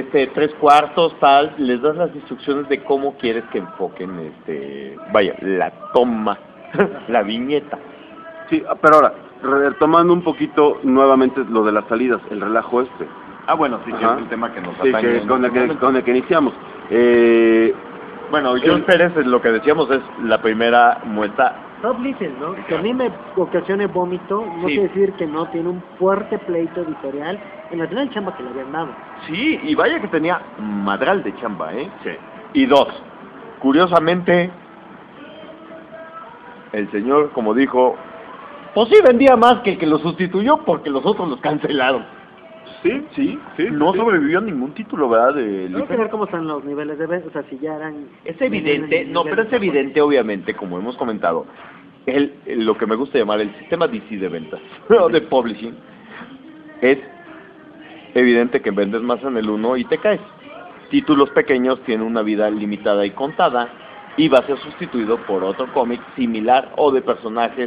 3/4, tal, les das las instrucciones de cómo quieres que enfoquen, vaya, la toma, la viñeta. Sí, pero ahora, retomando un poquito nuevamente lo de las salidas, el relajo este. Ah, bueno, sí, que Ajá. es el tema que nos Sí, atañe. que en con, el este que, momento. con el que iniciamos. Bueno, John Pérez, lo que decíamos es la primera muestra. Rob Liefeld, ¿no? Que a mí me ocasione vómito, no Sí. quiere decir que no tiene un fuerte pleito editorial en la gran chamba que le habían dado. Sí, y vaya que tenía madral de chamba, ¿eh? Sí. Y dos, curiosamente, el señor, como dijo, pues sí vendía más que el que lo sustituyó porque los otros los cancelaron. Sí. No sobrevivió a ningún título, ¿verdad? De Hay que Liefeld. ver cómo están los niveles de ventas, o sea, si ya eran... Es evidente, no, pero es evidente, obviamente, como hemos comentado, lo que me gusta llamar el sistema DC de ventas, o de publishing, es evidente que vendes más en el 1 y te caes. Títulos pequeños tienen una vida limitada y contada, y va a ser sustituido por otro cómic similar o de personajes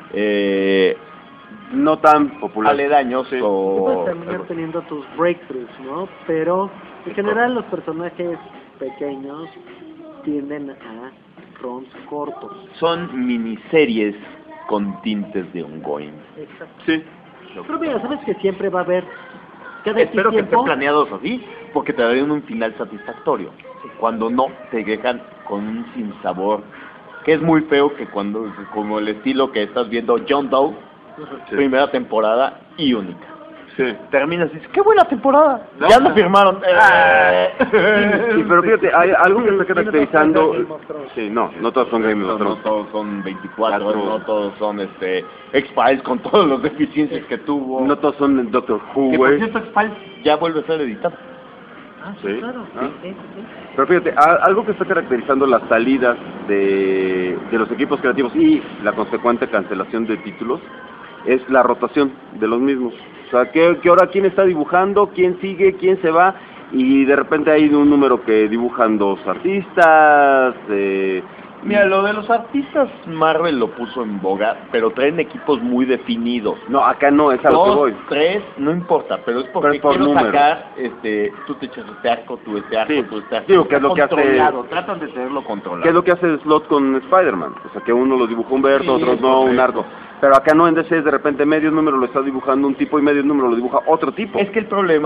No tan popular. aledaños Y o... puedes terminar teniendo tus breakthroughs, ¿no? Pero en general los personajes pequeños tienden a runs cortos. Son miniseries con tintes de ongoing. Exacto. Sí. Pero mira, ¿sabes que siempre va a haber... Cada Espero que tiempo, estén planeados así, porque te darían un final satisfactorio. Cuando no, te dejan con un sinsabor, que es muy feo, que cuando, como el estilo que estás viendo, John Doe, Sí. primera temporada y única. Sí. Terminas y dices, ¡qué buena temporada! No, ya no. lo firmaron. Sí, pero fíjate, hay algo que está caracterizando... Game of Thrones. Sí, no todos son Game of No Thrones. todos son 24, no todos son X-Files con todas las deficiencias que tuvo. No todos son Doctor Who, que por güey. cierto, X-Files ya vuelve a ser editado. Ah, Sí. claro. Ah. Sí. Pero fíjate, algo que está caracterizando las salidas de los equipos creativos y la consecuente cancelación de títulos es la rotación de los mismos. O sea, que ahora quién está dibujando, quién sigue, quién se va, y de repente hay un número que dibujan dos artistas. Mira, lo de los artistas, Marvel lo puso en boga, pero traen equipos muy definidos. No, acá no, es a lo que 2, voy. 3, no importa, pero es porque Pero es por quiero número. sacar, tú te echas este arco, tú este arco, Sí. tú este arco. Digo, que es lo que hace- controlado, tratan de tenerlo controlado. ¿Qué es lo que hace Slot con Spider-Man? O sea, que uno lo dibuja Humberto, Sí, otros es no, un correcto. arco. Pero acá no, en DC de repente medio número lo está dibujando un tipo y medio número lo dibuja otro tipo. Es que el problema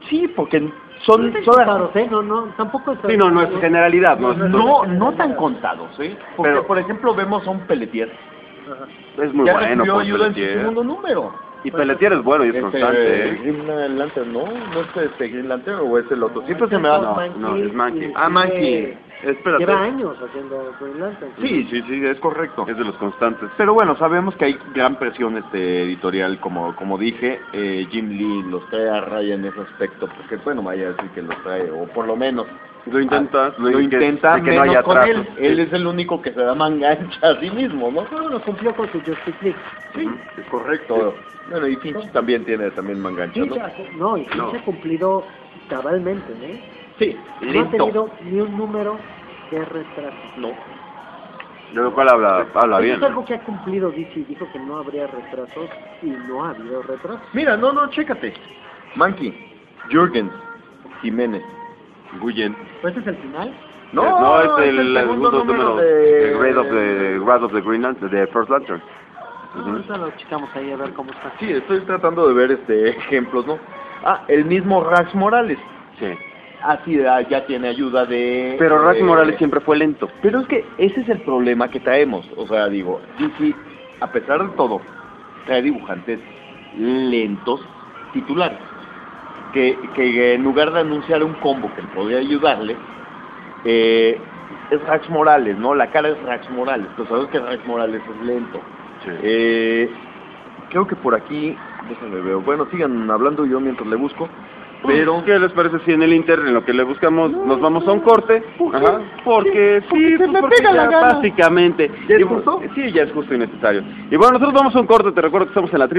Sí, porque son contados, ¿eh? No, tampoco es... Sí, no es generalidad, no tan contados, ¿eh? Porque, Pero- por ejemplo, vemos a un Pelletier. Es muy ya bueno recibió por ayuda en su Pelletier. segundo número. Y Pelletier es bueno y es constante, ¿eh? Green Lantern, ¿no? ¿No es Green Lantern o es el otro? Siempre se me va... No, es Mankey. Ah, Mankey. Espérate. Lleva años haciendo Green Lantern. Sí, es correcto. Es de los constantes. Pero bueno, sabemos que hay gran presión editorial, como dije. Jim Lee los trae a raya en ese aspecto, porque bueno, vaya a decir que los trae, o por lo menos Lo intenta, lo intenta de que no menos haya con atraso. él. Él es el único que se da mangancha a sí mismo, ¿no? Bueno, cumplió con su Justice League. Sí, es correcto. Bueno, y Finch también tiene mangancha, ¿no? Finch ha cumplido cabalmente, ¿eh? Sí, No ha listo. tenido ni un número de retraso. No. De lo cual habla Eso bien. es algo que ha cumplido DC. Dijo que no habría retrasos y no ha habido retrasos. Mira, chécate. Mankey, Jürgens, Jiménez, Guyen. ¿Pues este es el final? No, es el segundo segundo número de... de Wrath of the Green Lantern, de First Lantern. Ahorita lo checamos ahí a ver cómo está. Sí, estoy tratando de ver ejemplos, ¿no? Ah, el mismo Rax Morales. Sí. Así ya tiene ayuda de... Pero Rax Morales siempre fue lento. Pero es que ese es el problema que traemos. O sea, digo, DC, a pesar de todo, trae dibujantes lentos titulares. Que en lugar de anunciar un combo que podría ayudarle, es Rax Morales, ¿no? La cara es Rax Morales. Pero sabes que Rax Morales es lento. Sí. Creo que por aquí, déjenme ver. Bueno, sigan hablando yo mientras le busco. Pero... ¿Qué les parece si en el Inter, en lo que le buscamos, nos vamos a un corte? ¿Por qué? Ajá, porque sí, se me porque pega la ya gana. básicamente. ¿Ya es Y, justo? Sí, ya es justo y necesario. Y bueno, nosotros vamos a un corte, te recuerdo que estamos en la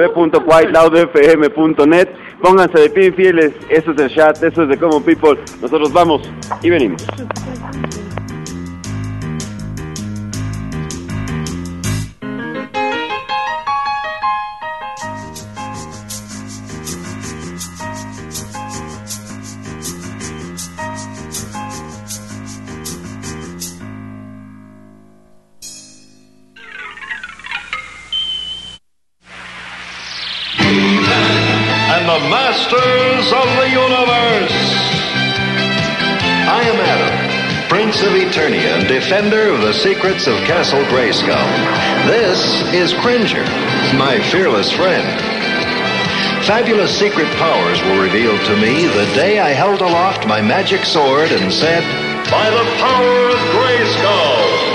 www.whiteloudfm.net. Pónganse de pie fieles, eso es el chat, eso es de Common People. Nosotros vamos y venimos. And the masters of the universe. I am Adam, Prince of Eternia and defender of the secrets of Castle Grayskull. This is Cringer, my fearless friend. Fabulous secret powers were revealed to me the day I held aloft my magic sword and said, "By the power of Grayskull."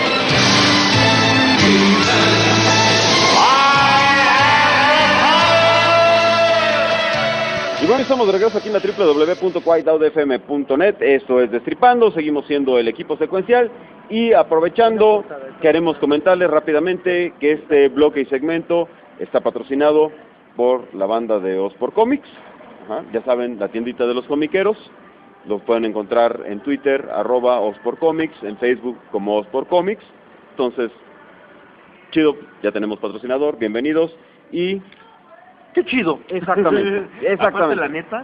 Y bueno, estamos de regreso aquí en la www.whiteloudfm.net. Esto es Destripando, seguimos siendo el equipo secuencial y aprovechando, queremos comentarles rápidamente que este bloque y segmento está patrocinado por la banda de Ospor Comics. Ajá, ya saben, la tiendita de los comiqueros. Los pueden encontrar en Twitter, @Ospor Comics, en Facebook como Ospor Comics. Entonces, chido, ya tenemos patrocinador, bienvenidos y... ¡Qué chido! Exactamente, Aparte, exactamente. la neta,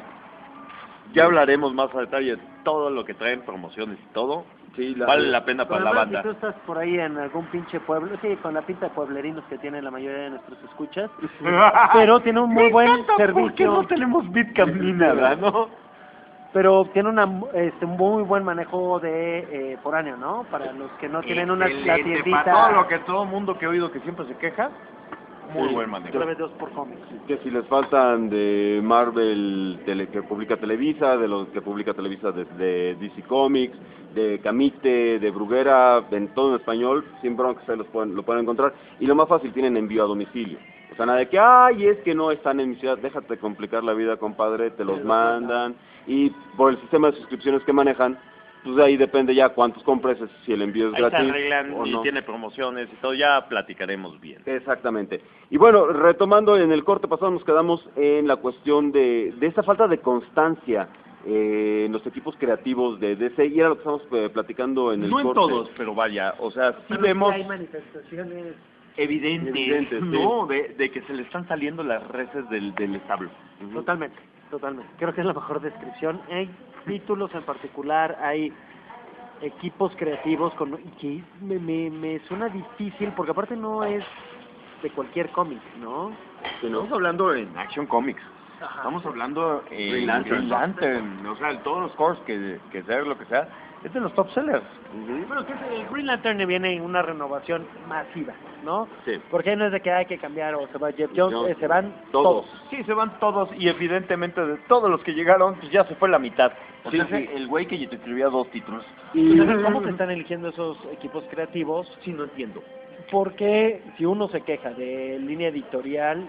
ya hablaremos más a detalle de todo lo que traen, promociones y todo. Sí, Vale la pena para la Además, banda. si tú estás por ahí en algún pinche pueblo, sí, con la pinta de pueblerinos que tienen la mayoría de nuestros escuchas, pero tiene un muy buen servicio. ¿Por qué no tenemos Bitcam ni nada, no? Pero tiene un muy buen manejo de foráneo, ¿no? Para los que no tienen la tiendita. Para todo lo que todo mundo que he oído que siempre se queja, muy Sí. buen manejo. A través de Ospor Comics. Que si les faltan de Marvel que publica Televisa, de los que publica Televisa de DC Comics, de Camite, de Bruguera, en todo en español, sin bronca ustedes lo pueden encontrar. Y lo más fácil, tienen envío a domicilio. O sea, nada de que, ay, es que no están en mi ciudad, déjate complicar la vida, compadre, te los mandan. Y por el sistema de suscripciones que manejan, pues de ahí depende ya cuántos compres, si el envío es Ahí se gratis arreglan o y no. tiene promociones y todo, ya platicaremos bien. Exactamente. Y bueno, retomando en el corte pasado, nos quedamos en la cuestión de esta falta de constancia en los equipos creativos de DC, y era lo que estamos platicando en el No en corte. todos, pero vaya, o sea, sí Pero vemos hay manifestaciones. evidentes, sí. ¿no? De que se le están saliendo las reses del establo. Totalmente. Creo que es la mejor descripción. Hay títulos en particular, hay equipos creativos con que me suena difícil porque aparte no es de cualquier cómic, ¿no? Sí, ¿no? Estamos hablando en Action Comics. Estamos hablando Green Lantern. Green Lantern, o sea, todos los cores que sea, lo que sea, es de los top sellers. Bueno, que el Green Lantern viene en una renovación masiva, ¿no? Sí. Porque no es de que hay que cambiar o se va Jeff Jones, Jones, se van todos. todos. Sí, se van todos y evidentemente de todos los que llegaron, pues ya se fue la mitad. O Sí, sea, sí. el güey que te escribía 2 títulos. Entonces, ¿cómo se están eligiendo esos equipos creativos? Sí, no entiendo. Porque si uno se queja de línea editorial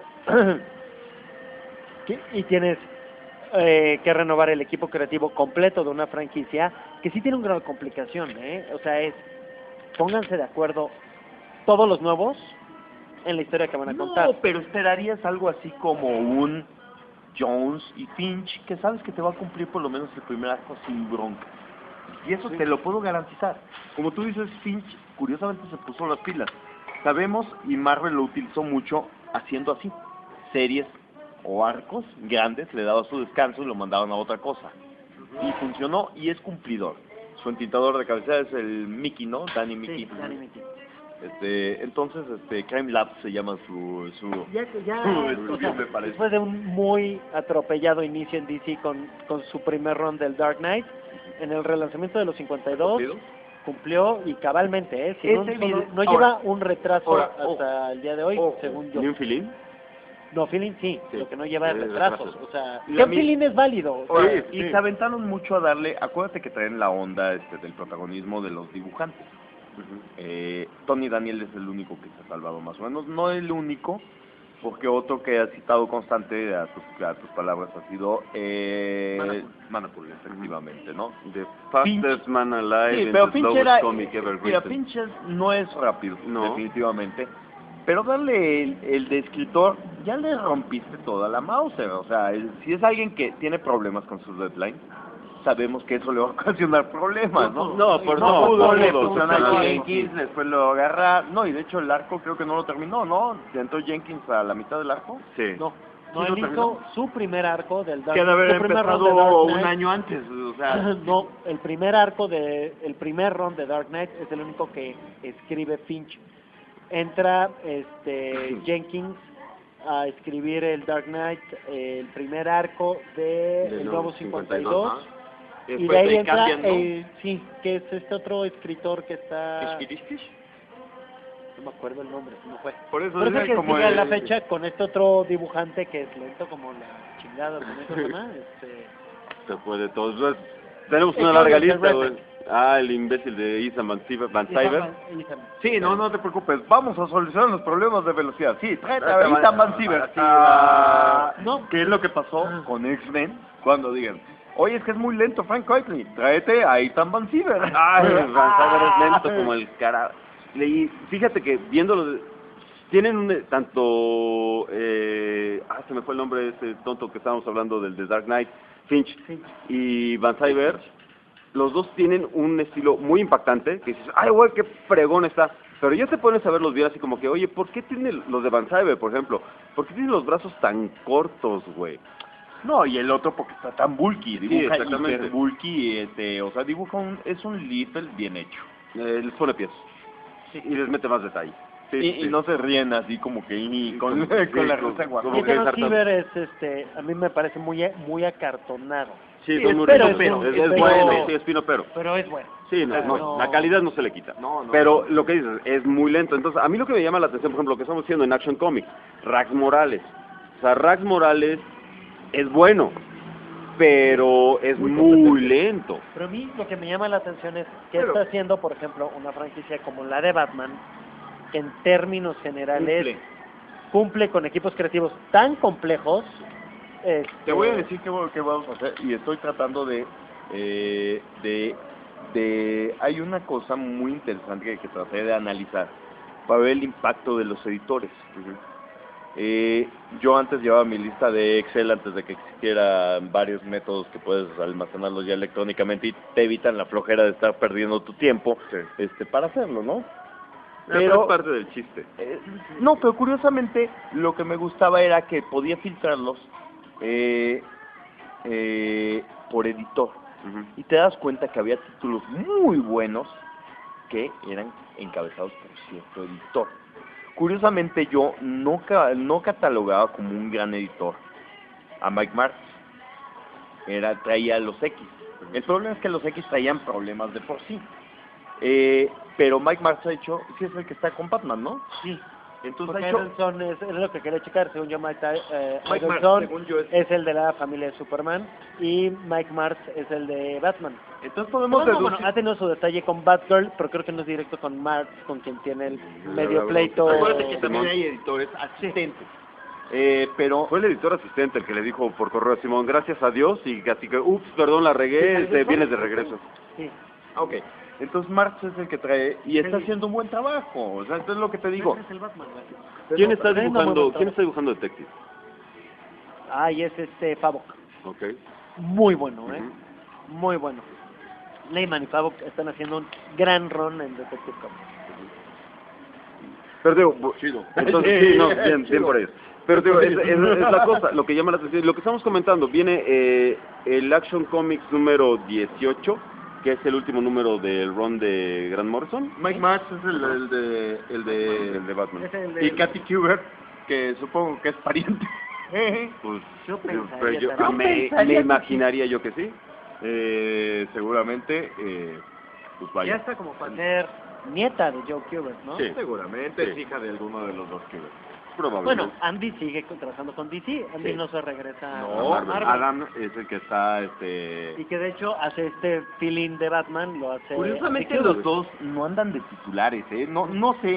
y tienes que renovar el equipo creativo completo de una franquicia, que sí tiene un grado de complicación, o sea, pónganse de acuerdo todos los nuevos en la historia que van a contar. No, pero esperarías algo así como un Jones y Finch, que sabes que te va a cumplir por lo menos el primer arco sin bronca. Y eso te lo puedo garantizar. Como tú dices, Finch curiosamente se puso las pilas. Sabemos, y Marvel lo utilizó mucho, haciendo así, series o arcos grandes, le daba su descanso y lo mandaban a otra cosa. Y funcionó y es cumplidor. Su entintador de cabecera es el Mickey, ¿no? Danny Mickey. Sí, Danny Mickey. Entonces, Crime Lab se llama su Ya, estudio, o sea, me parece. después de un muy atropellado inicio en DC con su primer run del Dark Knight, en el relanzamiento de los 52 cumplió y cabalmente, Es no evidente. lleva Ahora, un retraso ahora, hasta el día de hoy, ojo, según yo. ¿Ni un filín? No, feeling sí, Sí, lo que no lleva es es retrasos, retrasos. o sea, Y que a un mí- feeling es válido. o sea, Y se aventaron mucho a darle, acuérdate que traen la onda del protagonismo de los dibujantes. Tony Daniel es el único que se ha salvado más o menos, no el único, porque otro que ha citado constante a tus palabras ha sido Manapul, efectivamente, ¿no? The fastest man alive Sí, in pero the Finch slowest era, comic ever mira, written. Finch no es rápido, No. definitivamente, pero darle el de escritor, ya le rompiste toda la Mauser, o sea, si es alguien que tiene problemas con sus deadlines, sabemos que eso le va a ocasionar problemas, ¿no? No, por no no, pudo, por le todo, pusieron a total. Jenkins, después lo agarra, no, y de hecho el arco creo que no lo terminó, ¿no? Entró Jenkins a la mitad del arco. Sí. no, ¿Sí lo él terminó? hizo su primer arco del Dark Que de haber su primer run de empezado Dark un Knight. año antes, o sea, No, el primer run de Dark Knight es el único que escribe Finch. Entra Jenkins a escribir el Dark Knight, el primer arco de Del El nuevo Nuevo 52, ajá. y Después de ahí le entra, cambian, ¿no? sí, que es este otro escritor que está, ¿Skiristish? no me acuerdo el nombre, no fue. Por eso Por eso es que como sigue a la el- fecha con este otro dibujante que es lento como la chingada, ¿cómo se llama? Se puede todo. Entonces, tenemos El una larga Comic de lista, Redneck. güey. El imbécil de Ethan Van Sciver. Sí, no te preocupes, vamos a solucionar los problemas de velocidad. Sí, tráete a Tráete a Ethan Van- Van Siever. No. ¿Qué es lo que pasó con X-Men cuando digan, oye, es que es muy lento Frank Quitely, tráete a Ethan Van Siever? Van Sciver es lento como el cara. Y fíjate que viéndolo, tienen tanto, se me fue el nombre de ese tonto que estábamos hablando del de Dark Knight, Finch y Van Sciver. Los dos tienen un estilo muy impactante, que dices, ay, güey, qué fregón está. Pero ya te pones a verlos bien así como que, oye, ¿por qué tienen los de Van Sciver, por ejemplo? ¿Por qué tienen los brazos tan cortos, güey? No, y el otro porque está tan bulky, dibuja exactamente. hiper bulky, o sea, dibuja es un Liefeld bien hecho. Les pone pies. Y les mete más detalle. Sí, Y no se ríen así como que con, Sí, con la como- risa como guapa. Y que Ethan es Siever es, a mí me parece muy acartonado, Sí, Sí, son muy pero ricos, es un- es pero- bueno, sí, es pino pero. pero es bueno. Sí, no, Pero no, no- la calidad no se le quita. No. Pero lo que dices es muy lento. Entonces, a mí lo que me llama la atención, por ejemplo, lo que estamos haciendo en Action Comics, Rax Morales. O sea, Rax Morales es bueno, pero es muy lento. Pero a mí lo que me llama la atención es que está haciendo, por ejemplo, una franquicia como la de Batman, que en términos generales cumple con equipos creativos tan complejos. Te voy a decir qué vamos a hacer y estoy tratando hay una cosa muy interesante que traté de analizar para ver el impacto de los editores. Yo antes llevaba mi lista de Excel antes de que existieran varios métodos que puedes almacenarlos ya electrónicamente y te evitan la flojera de estar perdiendo tu tiempo para hacerlo, ¿no? Pero es parte del chiste. No, pero curiosamente lo que me gustaba era que podía filtrarlos por editor. Y te das cuenta que había títulos muy buenos que eran encabezados por cierto editor. Curiosamente yo no catalogaba como un gran editor a Mike Martz. Traía los X. El problema es que los X traían problemas de por sí. Pero Mike Martz ha hecho, sí es el que está con Batman, ¿no? Sí. Entonces Porque ha hecho... Edelson es lo que quería checar, según yo, Mike Martz, Edelson según yo, es el de la familia de Superman y Mike Martz es el de Batman. Entonces podemos Bueno, deducir... ha tenido su detalle con Batgirl, pero creo que no es directo con Martz, con quien tiene el medio pleito. Acuérdate que también hay editores asistentes. Pero Fue el editor asistente el que le dijo por correo a Simón, gracias a Dios, y así que, ups, perdón, la regué, vienes de regreso. Sí. ok, entonces Marx es el que trae y está haciendo un buen trabajo, o sea, entonces lo que te digo. Es el Batman, güey. ¿Quién está Pero está haciendo dibujando, quién está dibujando Detective? y es Favok. Ok. Muy bueno, muy bueno. Leyman y Favok están haciendo un gran run en Detective Comics. Pero digo, Chido. entonces sí, no, bien por ellos. Pero digo, es la cosa, lo que llama la atención, lo que estamos comentando, viene el Action Comics número 18, que es el último número del run de Grant Morrison. Mike Marx es el de Batman. Es el de... y Cathy Kubert, que supongo que es pariente. Pues, Yo pensaría pero yo también. me imaginaría yo que sí. Seguramente, pues vaya. Ya está como para ser nieta de Joe Kubert, ¿no? Sí. Seguramente Sí. es hija de alguno de los dos Kubert. Probablemente. Bueno, Andy sigue trabajando con DC. Andy Sí. no se regresa No, a Marvel. Adam es el que está, Y que de hecho hace este feeling de Batman, lo hace... Curiosamente Andy los Kubert. dos no andan de titulares, no sé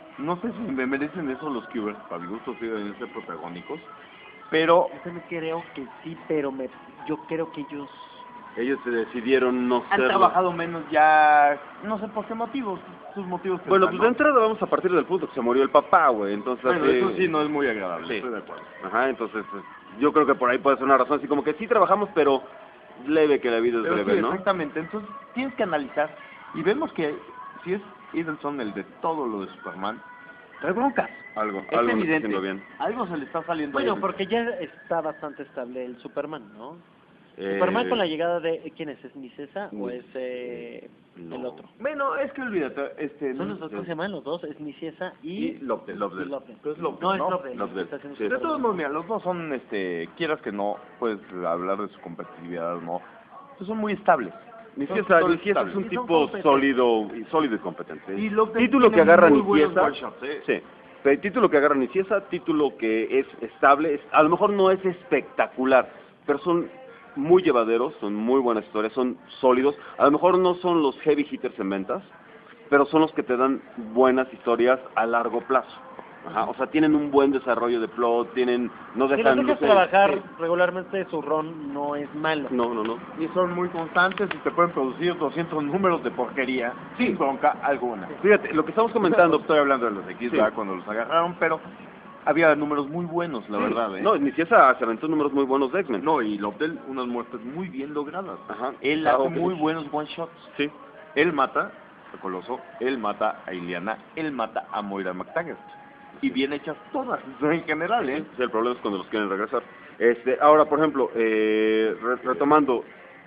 si me merecen eso los Kubert, para mi gusto sí deben ser protagónicos, pero Yo también creo que sí, pero yo creo que ellos se decidieron no han serlo. trabajado menos ya, no sé por qué motivos, sus motivos. Bueno, tendrán, pues ¿no? de entrada vamos a partir del punto que se murió el papá, güey, entonces... Bueno, eso sí no es muy agradable, Sí. estoy de acuerdo. Ajá, entonces yo creo que por ahí puede ser una razón así como que sí trabajamos, pero leve que la vida es Pero breve, sí, ¿no? exactamente, entonces tienes que analizar y vemos que si es Edelson el de todo lo de Superman, trae broncas. Algo Es no está evidente, haciendo bien. algo se le está saliendo Bueno, bien. porque ya está bastante estable el Superman, ¿no? Eh, Superman con la llegada de... ¿Quién es? ¿Es Nicesa o es no. el otro? Bueno, es que olvídate, Son los dos, ¿cómo se llaman los dos? Es Nicesa y y... Lovedale. Lovedale. Pero es Lovedale, No, es ¿no? Lovedale. Lovedale, Está haciendo sí. De Superman. todos modos, mira, los dos son, quieras que no, puedes hablar de su competitividad o no, pues son muy estables. Nicieza Son es un estables. Y son tipo competentes. sólido y competente. Y Lovedale Título que tiene agarra muy buenos Nicieza, one shots, sí, pero título que agarra Nicieza, título que es estable, a lo mejor no es espectacular, pero son muy llevaderos, son muy buenas historias, son sólidos, a lo mejor no son los heavy hitters en ventas, pero son los que te dan buenas historias a largo plazo. Ajá, o sea, tienen un buen desarrollo de plot, no Si dejan... los dejas no sé, trabajar sí. regularmente, su run no es malo. No. Y son muy constantes y te pueden producir 200 números de porquería sin bronca alguna. Fíjate, lo que estamos No comentando... estoy hablando de los X, Sí. ¿verdad? Cuando los agarraron, pero había números muy buenos, la verdad, No, Nicieza se aventó números muy buenos de X-Men. No, y Lovedale, unas muertes muy bien logradas. Ajá. Él Claro hace que muy sí. buenos one shots. Sí. Él mata a Coloso, él mata a Ileana, él mata a Moira McTaggart. Y bien hechas todas, en general, ¿eh? Sí, el problema es cuando los quieren regresar. Ahora, por ejemplo, retomando,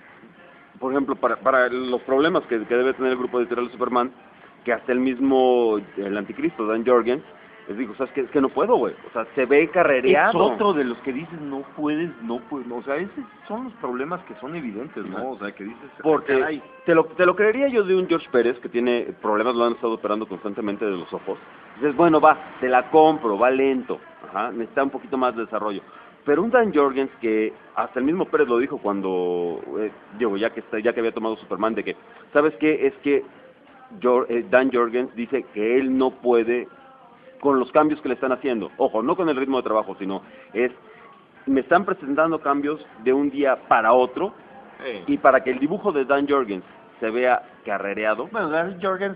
por ejemplo, para los problemas que debe tener el grupo editorial de Superman, que hasta el anticristo, Dan Jorgens, les digo, ¿sabes qué? Es que no puedo, güey. O sea, se ve carrereado. Es otro de los que dices no puedes, o sea, esos son los problemas que son evidentes, ¿no? O sea, que dices, Porque caray. te lo creería yo de un George Pérez que tiene problemas, lo han estado operando constantemente de los ojos. Dices, bueno, te la compro, va lento, ajá, necesita un poquito más de desarrollo. Pero un Dan Jorgens que hasta el mismo Pérez lo dijo cuando, ya que había tomado Superman, de que, ¿sabes qué? Es que Dan Jorgens dice que él no puede con los cambios que le están haciendo. Ojo, no con el ritmo de trabajo, sino me están presentando cambios de un día para otro, y para que el dibujo de Dan Jorgens se vea carrereado. Bueno, Dan Jorgens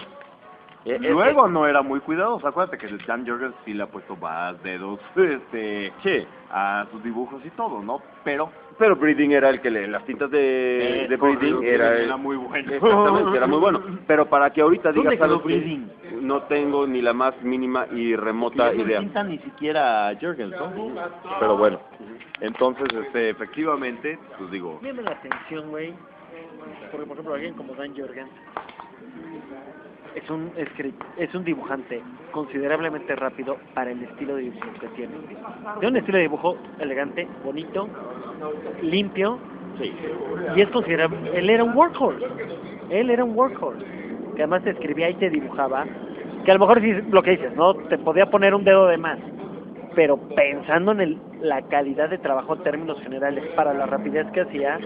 luego no era muy cuidadoso, acuérdate que Dan Jorgens sí le ha puesto más dedos Sí, a sus dibujos y todo, ¿no? Pero Breeding era el que las tintas de Breeding era muy bueno. Exactamente, era muy bueno. Pero para que ahorita ¿Dónde digas, quedó ¿sabes qué? Breeding? No tengo ni la más mínima y remota Ya no idea. pinta ni siquiera a Jorgens, ¿no? Pero bueno. Entonces, efectivamente, pues digo, Dime la atención, güey. Porque, por ejemplo, alguien como Dan Jorgens es un dibujante considerablemente rápido para el estilo de dibujo que tiene. Tiene un estilo de dibujo elegante, bonito, limpio, Sí. y es considerable. Él era un workhorse, que además te escribía y te dibujaba, que a lo mejor sí es lo que dices, ¿no? Te podía poner un dedo de más, pero pensando en la calidad de trabajo en términos generales para la rapidez que hacía,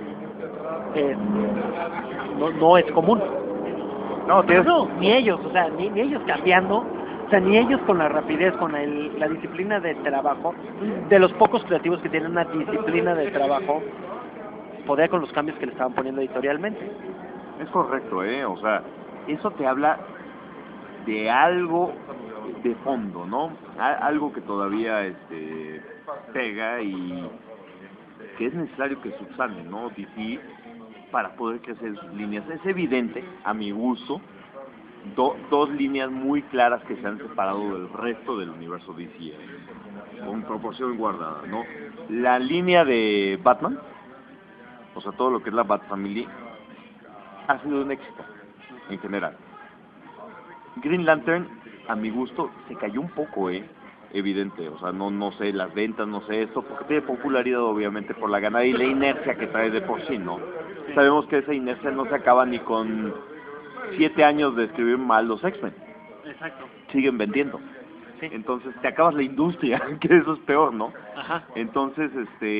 no es común. No, tienes... No, ni ellos, o sea, ni ellos cambiando, o sea, ni ellos con la rapidez, con la disciplina de trabajo, de los pocos creativos que tienen una disciplina de trabajo, podía con los cambios que le estaban poniendo editorialmente. Es correcto, o sea, eso te habla de algo de fondo, ¿no? Algo que todavía pega y que es necesario que subsane, ¿no? DC para poder crecer sus líneas. Es evidente, a mi gusto, dos líneas muy claras que se han separado del resto del universo DC, con proporción guardada, ¿no? La línea de Batman, o sea, todo lo que es la Bat Family, ha sido un éxito en general. Green Lantern, a mi gusto, se cayó un poco, evidente, o sea, no sé, las ventas, no sé esto, porque tiene popularidad obviamente por la ganada y la inercia que trae de por sí, ¿no? Sí. Sabemos que esa inercia no se acaba ni con 7 años de escribir mal los X-Men. Exacto. Siguen vendiendo. Sí. Entonces te acabas la industria, que eso es peor, ¿no? Ajá. Entonces,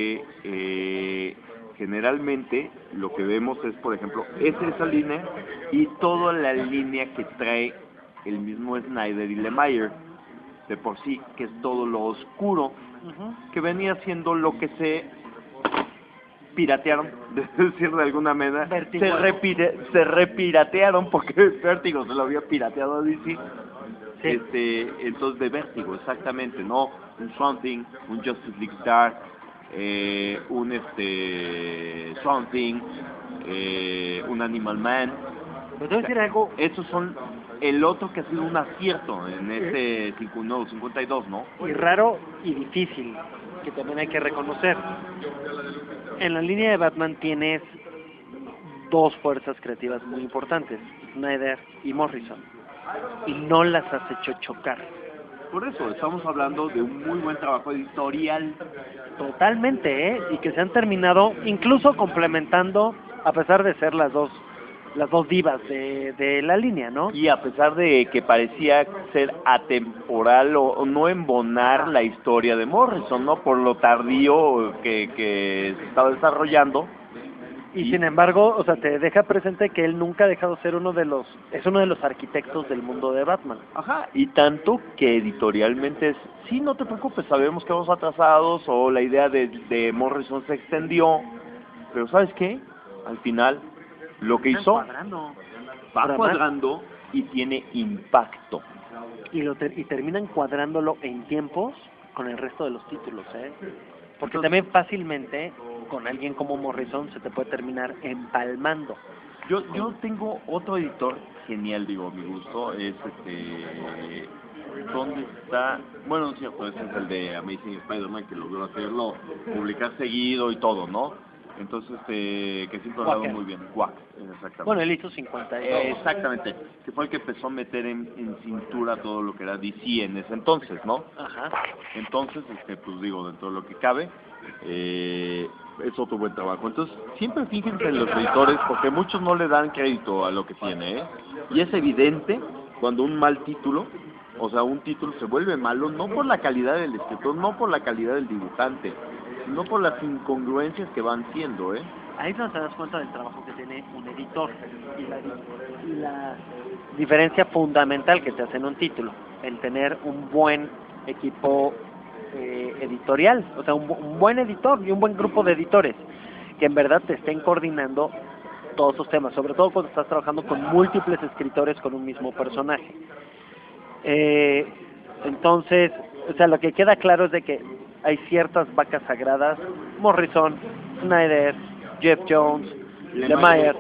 generalmente lo que vemos es, por ejemplo, esa línea y toda la línea que trae el mismo Snyder y Lemire de por sí, que es todo lo oscuro, que venía siendo lo que se piratearon, de decir de alguna manera, se repiratearon porque Vértigo se lo había pirateado a DC. Sí. Entonces de Vértigo, exactamente, ¿no? Un Swamp Thing, un Justice League Dark, un Swamp Thing, un Animal Man. Pero te voy a decir algo. Esos son el otro que ha sido un acierto en este 52, ¿no? Y raro y difícil, que también hay que reconocer. En la línea de Batman tienes dos fuerzas creativas muy importantes, Snyder y Morrison, y no las has hecho chocar. Por eso, estamos hablando de un muy buen trabajo editorial. Totalmente, y que se han terminado incluso complementando, a pesar de ser las dos divas de la línea, ¿no? Y a pesar de que parecía ser atemporal o no embonar la historia de Morrison, ¿no? Por lo tardío que se estaba desarrollando. Y sin embargo, o sea, te deja presente que él nunca ha dejado de ser uno de los arquitectos del mundo de Batman. Ajá, y tanto que editorialmente es, sí, no te preocupes, sabemos que vamos atrasados, o la idea de Morrison se extendió, pero ¿sabes qué? Al final, lo que hizo va cuadrando y tiene impacto. Y terminan cuadrándolo en tiempos con el resto de los títulos, porque también fácilmente con alguien como Morrison se te puede terminar empalmando. Yo tengo otro editor genial, digo, a mi gusto, es ¿dónde está? Bueno, no es cierto, ese es el de Amazing Spider-Man, que logró hacerlo, publicar seguido y todo, ¿no? Entonces, que siempre lo hago muy bien. Quack, exactamente. Bueno, él hizo 50. Exactamente, que fue el que empezó a meter en cintura todo lo que era DC en ese entonces, ¿no? Ajá. Entonces, pues digo, dentro de lo que cabe, es otro buen trabajo. Entonces, siempre fíjense en los editores, porque muchos no le dan crédito a lo que tiene, Y es evidente cuando un mal título, o sea, un título se vuelve malo, no por la calidad del escritor, no por la calidad del dibujante, no por las incongruencias que van siendo, Ahí no te das cuenta del trabajo que tiene un editor y la diferencia fundamental que te hace en un título, el tener un buen equipo editorial, o sea, un buen editor y un buen grupo de editores que en verdad te estén coordinando todos esos temas, sobre todo cuando estás trabajando con múltiples escritores con un mismo personaje. Entonces, o sea, lo que queda claro es de que hay ciertas vacas sagradas, Morrison, Snyder, Jeff Jones, Lemire,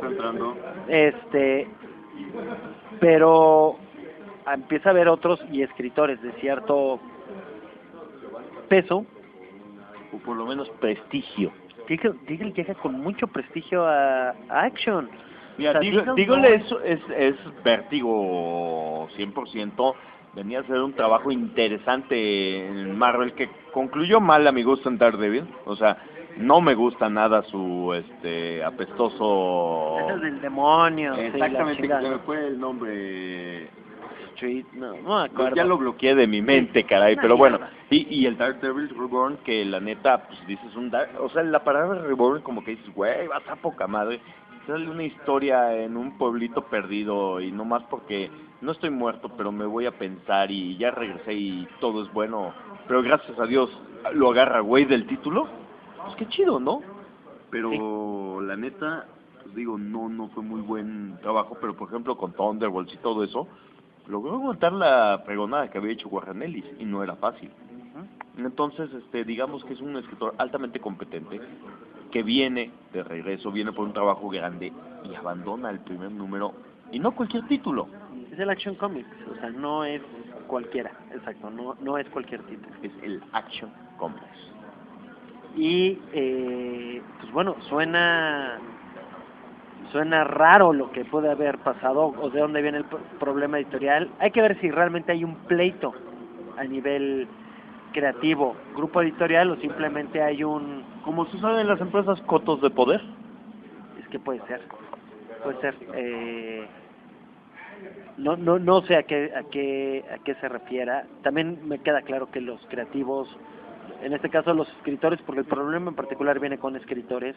pero empieza a haber otros y escritores de cierto peso, o por lo menos prestigio. Diggle llega con mucho prestigio a Action. Mira, O sea, dígole, eso es Vértigo 100%. Venía a hacer un trabajo interesante en Marvel que concluyó mal a mi gusto en Daredevil. O sea, no me gusta nada su apestoso... Ese es del demonio. sí, la Exactamente, que chingada. se me fue el nombre. Street, no me acuerdo. Ya lo bloqueé de mi mente, caray, Una pero bueno. mierda. Y el Daredevil Reborn, que la neta, pues dices o sea, la palabra Reborn como que dices, güey, vas a poca madre. Sale una historia en un pueblito perdido y no más porque no estoy muerto, pero me voy a pensar y ya regresé y todo es bueno. Pero gracias a Dios lo agarra güey del título. Pues qué chido, ¿no? Pero la neta, pues digo, no fue muy buen trabajo, pero por ejemplo con Thunderbolts y todo eso, logró aguantar la pregonada que había hecho Warren Ellis y no era fácil. Entonces, digamos que es un escritor altamente competente que viene de regreso, viene por un trabajo grande y abandona el primer número y no cualquier título. Es el Action Comics, o sea, no es cualquiera, exacto, no es cualquier título. Es el Action Comics. Y, pues bueno, suena raro lo que puede haber pasado o de dónde viene el problema editorial. Hay que ver si realmente hay un pleito a nivel creativo, grupo editorial, o simplemente hay un... Como se sabe en las empresas, cotos de poder. Es que puede ser. No sé a qué se refiera. También me queda claro que los creativos, en este caso los escritores, porque el problema en particular viene con escritores,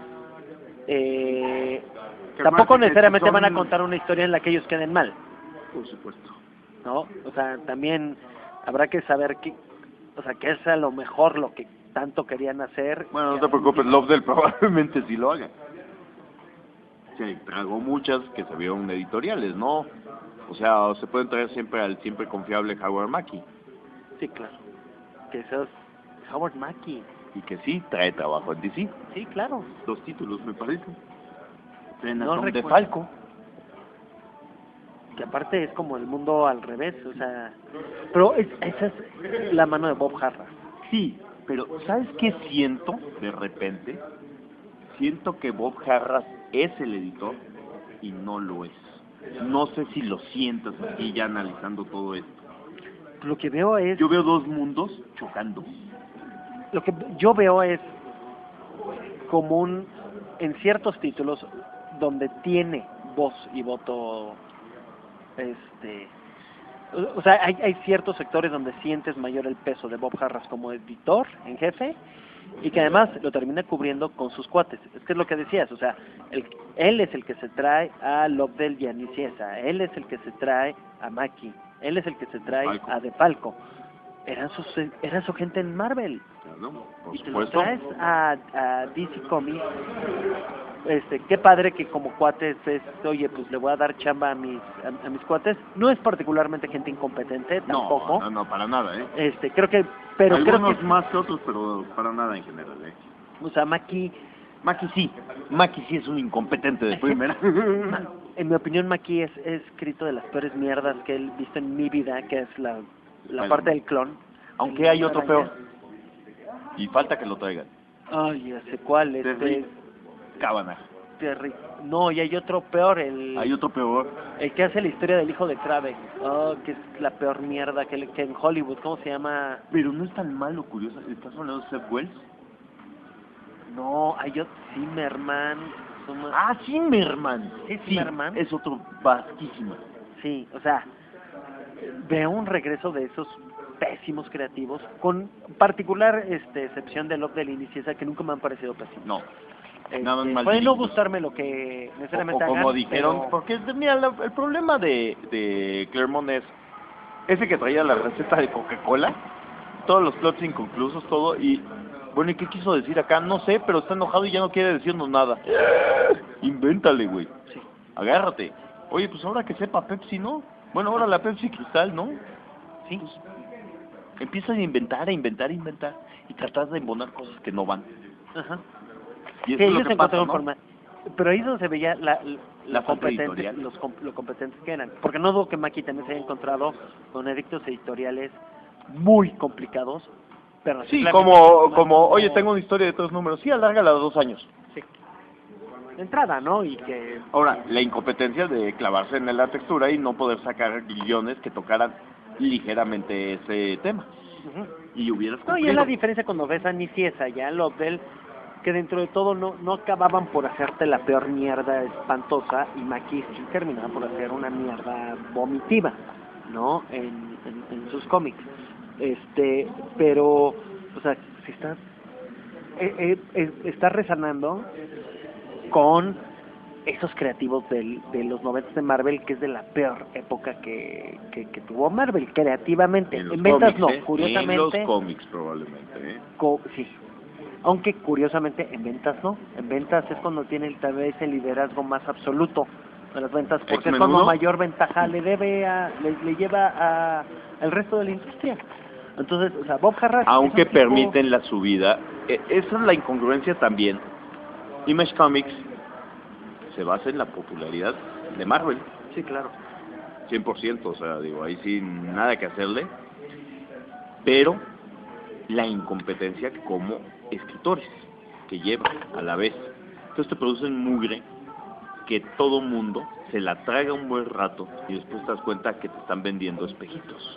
tampoco necesariamente van a contar una historia en la que ellos queden mal, Por supuesto. ¿no? O sea, también habrá que saber qué es a lo mejor lo que tanto querían hacer. Bueno, no te preocupes, Lovedale probablemente sí lo haga. Se tragó muchas que se vieron editoriales, ¿no? O sea, se pueden traer siempre al siempre confiable Howard Mackie. Sí, claro. Que eso es Howard Mackie. Y que sí trae trabajo en DC. Sí, claro. 2 títulos, me parece. No de recuerdo. Falco. Que aparte es como el mundo al revés, o sea... Pero esa es la mano de Bob Harras. Sí, pero ¿sabes qué siento de repente? Siento que Bob Harras es el editor y no lo es. No sé si lo sientas aquí ya analizando todo esto. Lo que veo es... Yo veo 2 mundos chocando. Lo que yo veo es como en ciertos títulos donde tiene voz y voto, o sea, hay ciertos sectores donde sientes mayor el peso de Bob Harras como editor en jefe y que además lo termina cubriendo con sus cuates. Es que es lo que decías, o sea, él es el que se trae a Lovedale y a Nicieza, él es el que se trae a Mackie, él es el que se trae Falco. a De Falco. Era su gente en Marvel. Claro, por Y te lo supuesto. traes a DC Comics. Qué padre que como cuates oye, pues le voy a dar chamba a mis cuates. No es particularmente gente incompetente tampoco. No, para nada, ¿eh? Creo que Algunos más que otros, pero para nada en general, ¿eh? o sea, Mackie Mackie sí es un incompetente de primera. en mi opinión Mackie es escrito de las peores mierdas que he visto en mi vida, que es la Bueno, parte del clon. Aunque hay otro peor. Y falta que lo traigan. Ay, ya sé cuál, Terry Cavanagh. Terry. No, y hay otro peor, Hay otro peor. el que hace la historia del hijo de Kraven. Oh, que es la peor mierda que en Hollywood. ¿Cómo se llama? Pero no es tan malo, curioso. ¿Estás hablando de Seth Wells? No, hay otro Zimmerman. Ah, Zimmerman. ¿Es Sí, Zimmerman? es otro vasquísima. Sí, o sea, veo un regreso de esos pésimos creativos, con particular excepción de Lovedale y Nicieza, que nunca me han parecido pésimos. No, nada más puede no dirigidos. gustarme lo que necesariamente o como hagan, dijeron, pero- porque mira, el problema de Claremont es ese que traía la receta de Coca-Cola, todos los plots inconclusos, todo, y bueno, ¿y qué quiso decir acá? No sé, pero está enojado y ya no quiere decirnos nada. Invéntale, güey. Sí. Agárrate. Oye, pues ahora que sepa Pepsi, ¿no? Bueno, ahora la Pepsi Cristal, ¿no? Sí. Pues, empiezas a inventar, y tratas de embonar cosas que no van. Ajá. Y eso Sí, es lo ellos que pasa, encontraron ¿no? forma. Pero ahí es donde se veía La falta competente, editorial. lo competentes que eran. Porque no dudo que Mackie también se haya encontrado con edictos editoriales muy complicados. Pero Sí, simplemente como, oye, tengo una historia de 3 números. Sí, alárgala a 2 años. Sí. de entrada, ¿no? Y que... Ahora, la incompetencia de clavarse en la textura y no poder sacar guiones que tocaran ligeramente ese tema. Ujú. Y hubieras No, y cumplido. es la diferencia cuando ves a Nicieza ya en Lovell, que dentro de todo no acababan por hacerte la peor mierda espantosa, y Mackie sí terminaba por hacer una mierda vomitiva, ¿no? En sus cómics. Pero, o sea, si está resonando con esos creativos de los 90 de Marvel, que es de la peor época que tuvo Marvel creativamente. En los En ventas cómics, no, curiosamente. En los cómics probablemente, Sí, aunque curiosamente en ventas no. En ventas es cuando tiene tal vez el liderazgo más absoluto de las ventas, porque es X-Men cuando 1. mayor ventaja le lleva al resto de la industria. Entonces, o sea, Bob Harras... Aunque es un tipo- permiten la subida. Esa es la incongruencia también. Image Comics se basa en la popularidad de Marvel, Sí, claro. 100%, o sea, digo, ahí sí nada que hacerle, pero la incompetencia como escritores que llevan a la vez. Entonces te producen mugre que todo mundo se la traga un buen rato y después te das cuenta que te están vendiendo espejitos.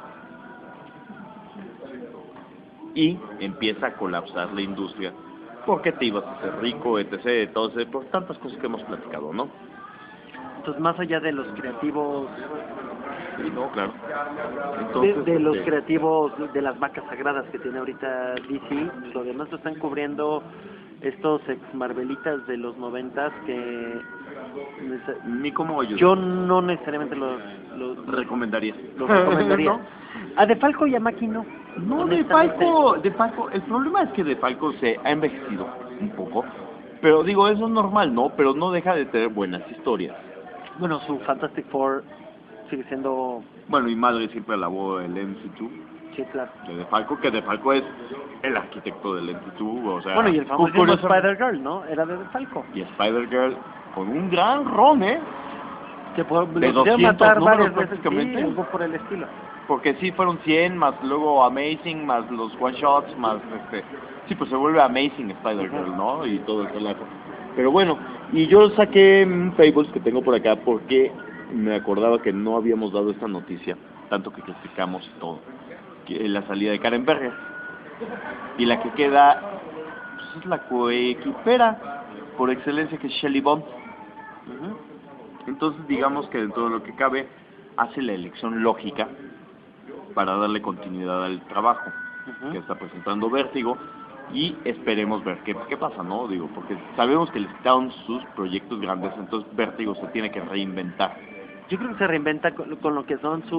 Y empieza a colapsar la industria porque te ibas a hacer rico, etc., por tantas cosas que hemos platicado, ¿no? Entonces, más allá de los creativos, Sí, no, claro. de Entonces, los creativos de las vacas sagradas que tiene ahorita DC, lo demás lo están cubriendo estos ex Marvelitas de los 90 que ni como yo yo no necesariamente los recomendaría. recomendaría. ¿No? A De Falco y a Mackie no. No, de Falco, el problema es que De Falco se ha envejecido un poco, pero digo, eso es normal, ¿no? Pero no deja de tener buenas historias. Bueno, su Fantastic Four sigue siendo... Bueno, y Madre siempre alabó el MC2 Sí, claro. de Falco, que De Falco es el arquitecto del MC2, o sea... Bueno, y el famoso curioso- Spider-Girl, ¿no? Era de Falco. Y Spider-Girl con un gran ron, ¿eh? Que por, De lo quisieron 200 matar números varias veces, prácticamente. sí, algo por el estilo. Porque sí fueron 100, más luego Amazing, más los one-shots, más Sí, pues se vuelve Amazing Spider-Girl, ¿no? Y todo el relajo. Pero bueno, y yo saqué un Fables que tengo por acá porque me acordaba que no habíamos dado esta noticia, tanto que criticamos y todo. Que la salida de Karen Berger. Y la que queda, pues es la coequipera por excelencia, que es Shelley Bond. Entonces digamos que dentro de lo que cabe, hace la elección lógica para darle continuidad al trabajo que está presentando Vértigo, y esperemos ver qué pasa, ¿no? Digo, porque sabemos que les quitaron sus proyectos grandes, entonces Vértigo se tiene que reinventar. Yo creo que se reinventa con lo que son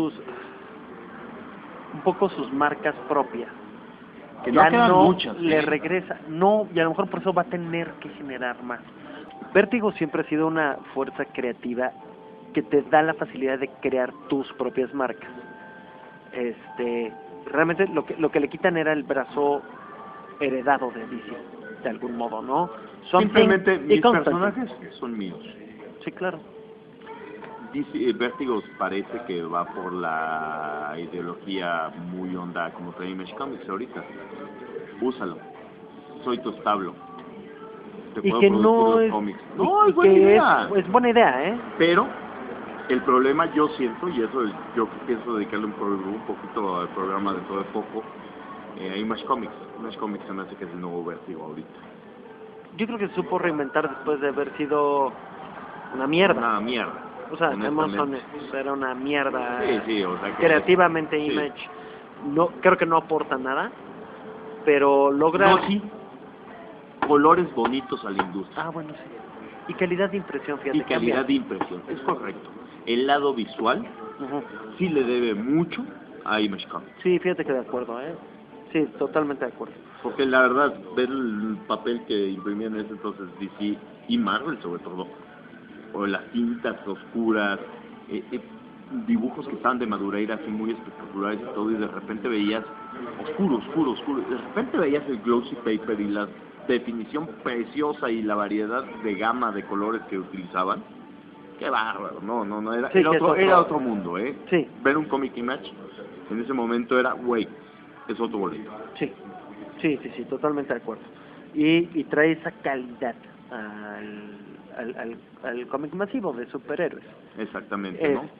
un poco sus marcas propias. Que no Ya quedan no muchas, le ¿eh? regresa, no, y a lo mejor por eso va a tener que generar más. Vértigo siempre ha sido una fuerza creativa que te da la facilidad de crear tus propias marcas. Realmente lo que le quitan era el brazo heredado de DC, de algún modo, ¿no? Simplemente y mis Constantine. personajes son míos. Sí, claro. Vértigo parece que va por la ideología muy honda como trae Image Comics ahorita. Úsalo. Soy tu establo. Te Y puedo que producir no los es, cómics. y- No, y es buena que idea. es buena idea, ¿eh? Pero el problema yo siento, y eso es, yo pienso dedicarle un poquito al programa dentro de poco, a Image Comics. Image Comics se me hace que es el nuevo Vértigo ahorita. Yo creo que supo reinventar después de haber sido una mierda. Una mierda. O sea, seamos honestamente. honestos, era una mierda. Sí, o sea que... Creativamente sí. Image no creo que no aporta nada, pero logra... No, sí. Colores bonitos a la industria. Ah, bueno, sí. Y calidad de impresión, fíjate. Y calidad cambia. de impresión, es correcto. El lado visual Ujú. sí le debe mucho a Image Comics. Sí, fíjate que de acuerdo, ¿eh? Sí, totalmente de acuerdo. Porque la verdad, ver el papel que imprimían en ese entonces DC y Marvel sobre todo, o las tintas oscuras, dibujos que estaban de Madureira así muy espectaculares y todo, y de repente veías oscuro, de repente veías el glossy paper y la definición preciosa y la variedad de gama de colores que utilizaban. Qué bárbaro, no, era, Sí, era, que es otro, otro- era otro mundo, ¿eh? Sí. Ver un Comic Image en ese momento era, güey, es otro boleto. Sí, sí, totalmente de acuerdo. Y trae esa calidad al cómic masivo de superhéroes. Exactamente, ¿no?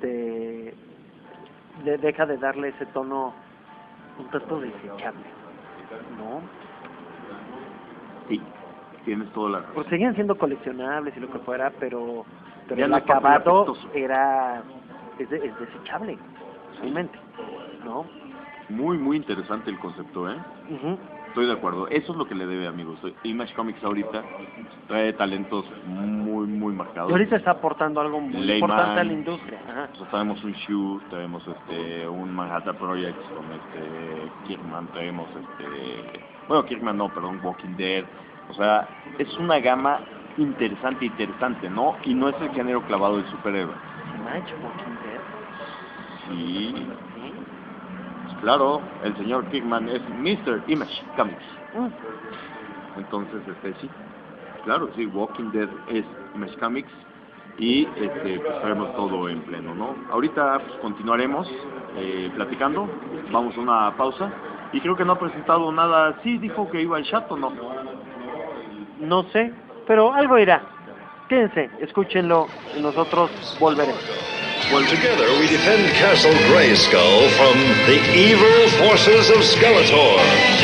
Deja de darle ese tono un tanto desechable, ¿no? Sí, tienes toda la razón. Pues seguían siendo coleccionables y lo que fuera, pero Ya el no es papel acabado apetitoso. es desechable, realmente, ¿no? Muy, muy interesante el concepto, ¿eh? Ujú. Estoy de acuerdo. Eso es lo que le debe, amigos. Image Comics ahorita trae talentos muy, muy marcados. Y ahorita está aportando algo muy Layman, importante a la industria. Ajá. O sea, traemos un Shoe, traemos un Manhattan Project con Kirkman, traemos bueno, Kirkman no, perdón, Walking Dead. O sea, es una gama interesante, ¿no? Y no es el género clavado del superhéroe. Image Walking Dead. Sí, ¿Sí? claro, el señor Kirkman es Mr. Image Comics. Mm. Entonces, sí, claro, sí, Walking Dead es Image Comics y pues traemos todo en pleno, ¿no? Ahorita pues, continuaremos platicando, vamos a una pausa y creo que no ha presentado nada. Sí, dijo que iba al chat o no. No sé, pero algo irá. Quédense, escúchenlo y nosotros volveremos. Together we defend Castle Grayskull from the evil forces of Skeletor.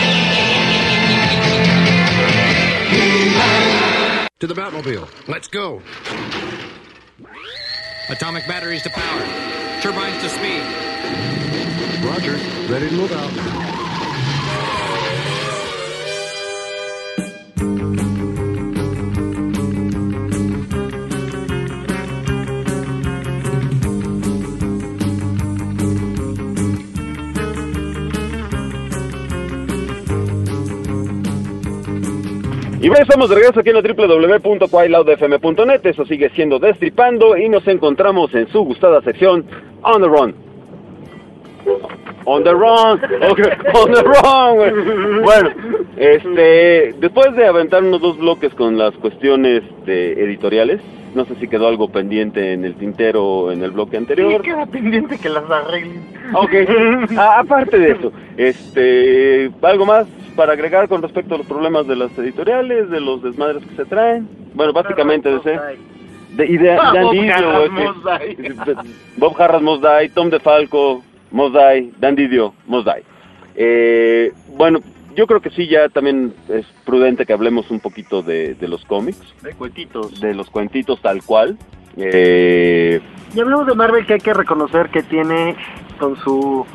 To the Batmobile. Let's go. Atomic batteries to power. Turbines to speed. Roger. Ready to move out. Y bueno, estamos de regreso aquí en la www.quiloudfm.net. Eso sigue siendo Destripando y nos encontramos en su gustada sección On the Run. On the Run, okay, On the Run, güey. Bueno, después de aventar unos 2 bloques con las cuestiones editoriales, no sé si quedó algo pendiente en el tintero en el bloque anterior. Sí, queda pendiente que las arreglen. Ok, aparte de eso, ¿algo más para agregar con respecto a los problemas de las editoriales, de los desmadres que se traen? Bueno, básicamente de Dan Didio, Bob Harras Mos Dai, Tom DeFalco, Mos Dai, Dan Didio, Mos Dai. Bueno, yo creo que sí, ya también es prudente que hablemos un poquito de los cómics. De cuentitos. De los cuentitos tal cual. Y hablamos de Marvel, que hay que reconocer que tiene con su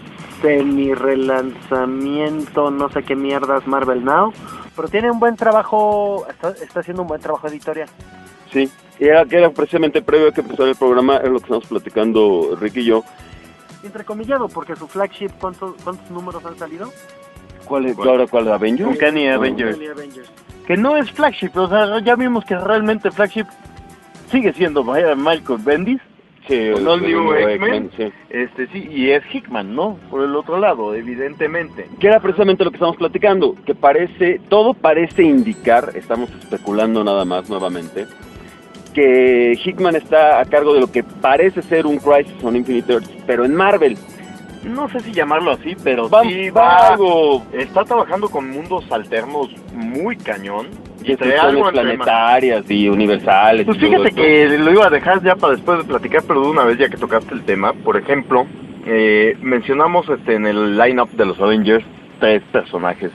semi-relanzamiento, no sé qué mierdas, Marvel Now, pero tiene un buen trabajo, está haciendo un buen trabajo editorial. Sí, que era precisamente previo a que empezara el programa, es lo que estamos platicando Rick y yo. Entrecomillado, porque su flagship, ¿cuántos números han salido? ¿Cuál Avengers? Uncanny Avengers. Que no es flagship, o sea, ya vimos que realmente flagship sigue siendo Michael Bendis. Sí, no el New X-Men, sí. Sí, y es Hickman, ¿no? Por el otro lado, evidentemente. Que era precisamente lo que estamos platicando, que todo parece indicar, estamos especulando nada más nuevamente, que Hickman está a cargo de lo que parece ser un Crisis on Infinite Earths, pero en Marvel. No sé si llamarlo así, pero sí algo. Está trabajando con mundos alternos muy cañón. Y algo planetarias y universales. Pues fíjate que lo iba a dejar ya para después de platicar, pero de una vez ya que tocaste el tema. Por ejemplo, mencionamos en el line-up de los Avengers 3 personajes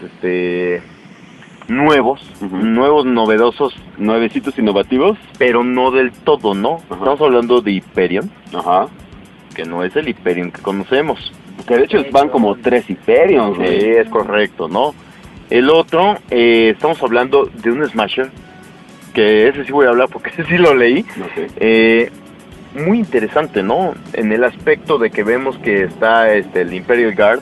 nuevos, nuevos, novedosos, nuevecitos, innovativos, pero no del todo, ¿no? Ajá. Estamos hablando de Hyperion, ajá, que no es el Hyperion que conocemos. Que de hecho van como 3 Hyperion. Sí, es correcto, ¿no? El otro, estamos hablando de un Smasher, que ese sí voy a hablar porque ese sí lo leí. Okay. Muy interesante, ¿no? En el aspecto de que vemos que está el Imperial Guard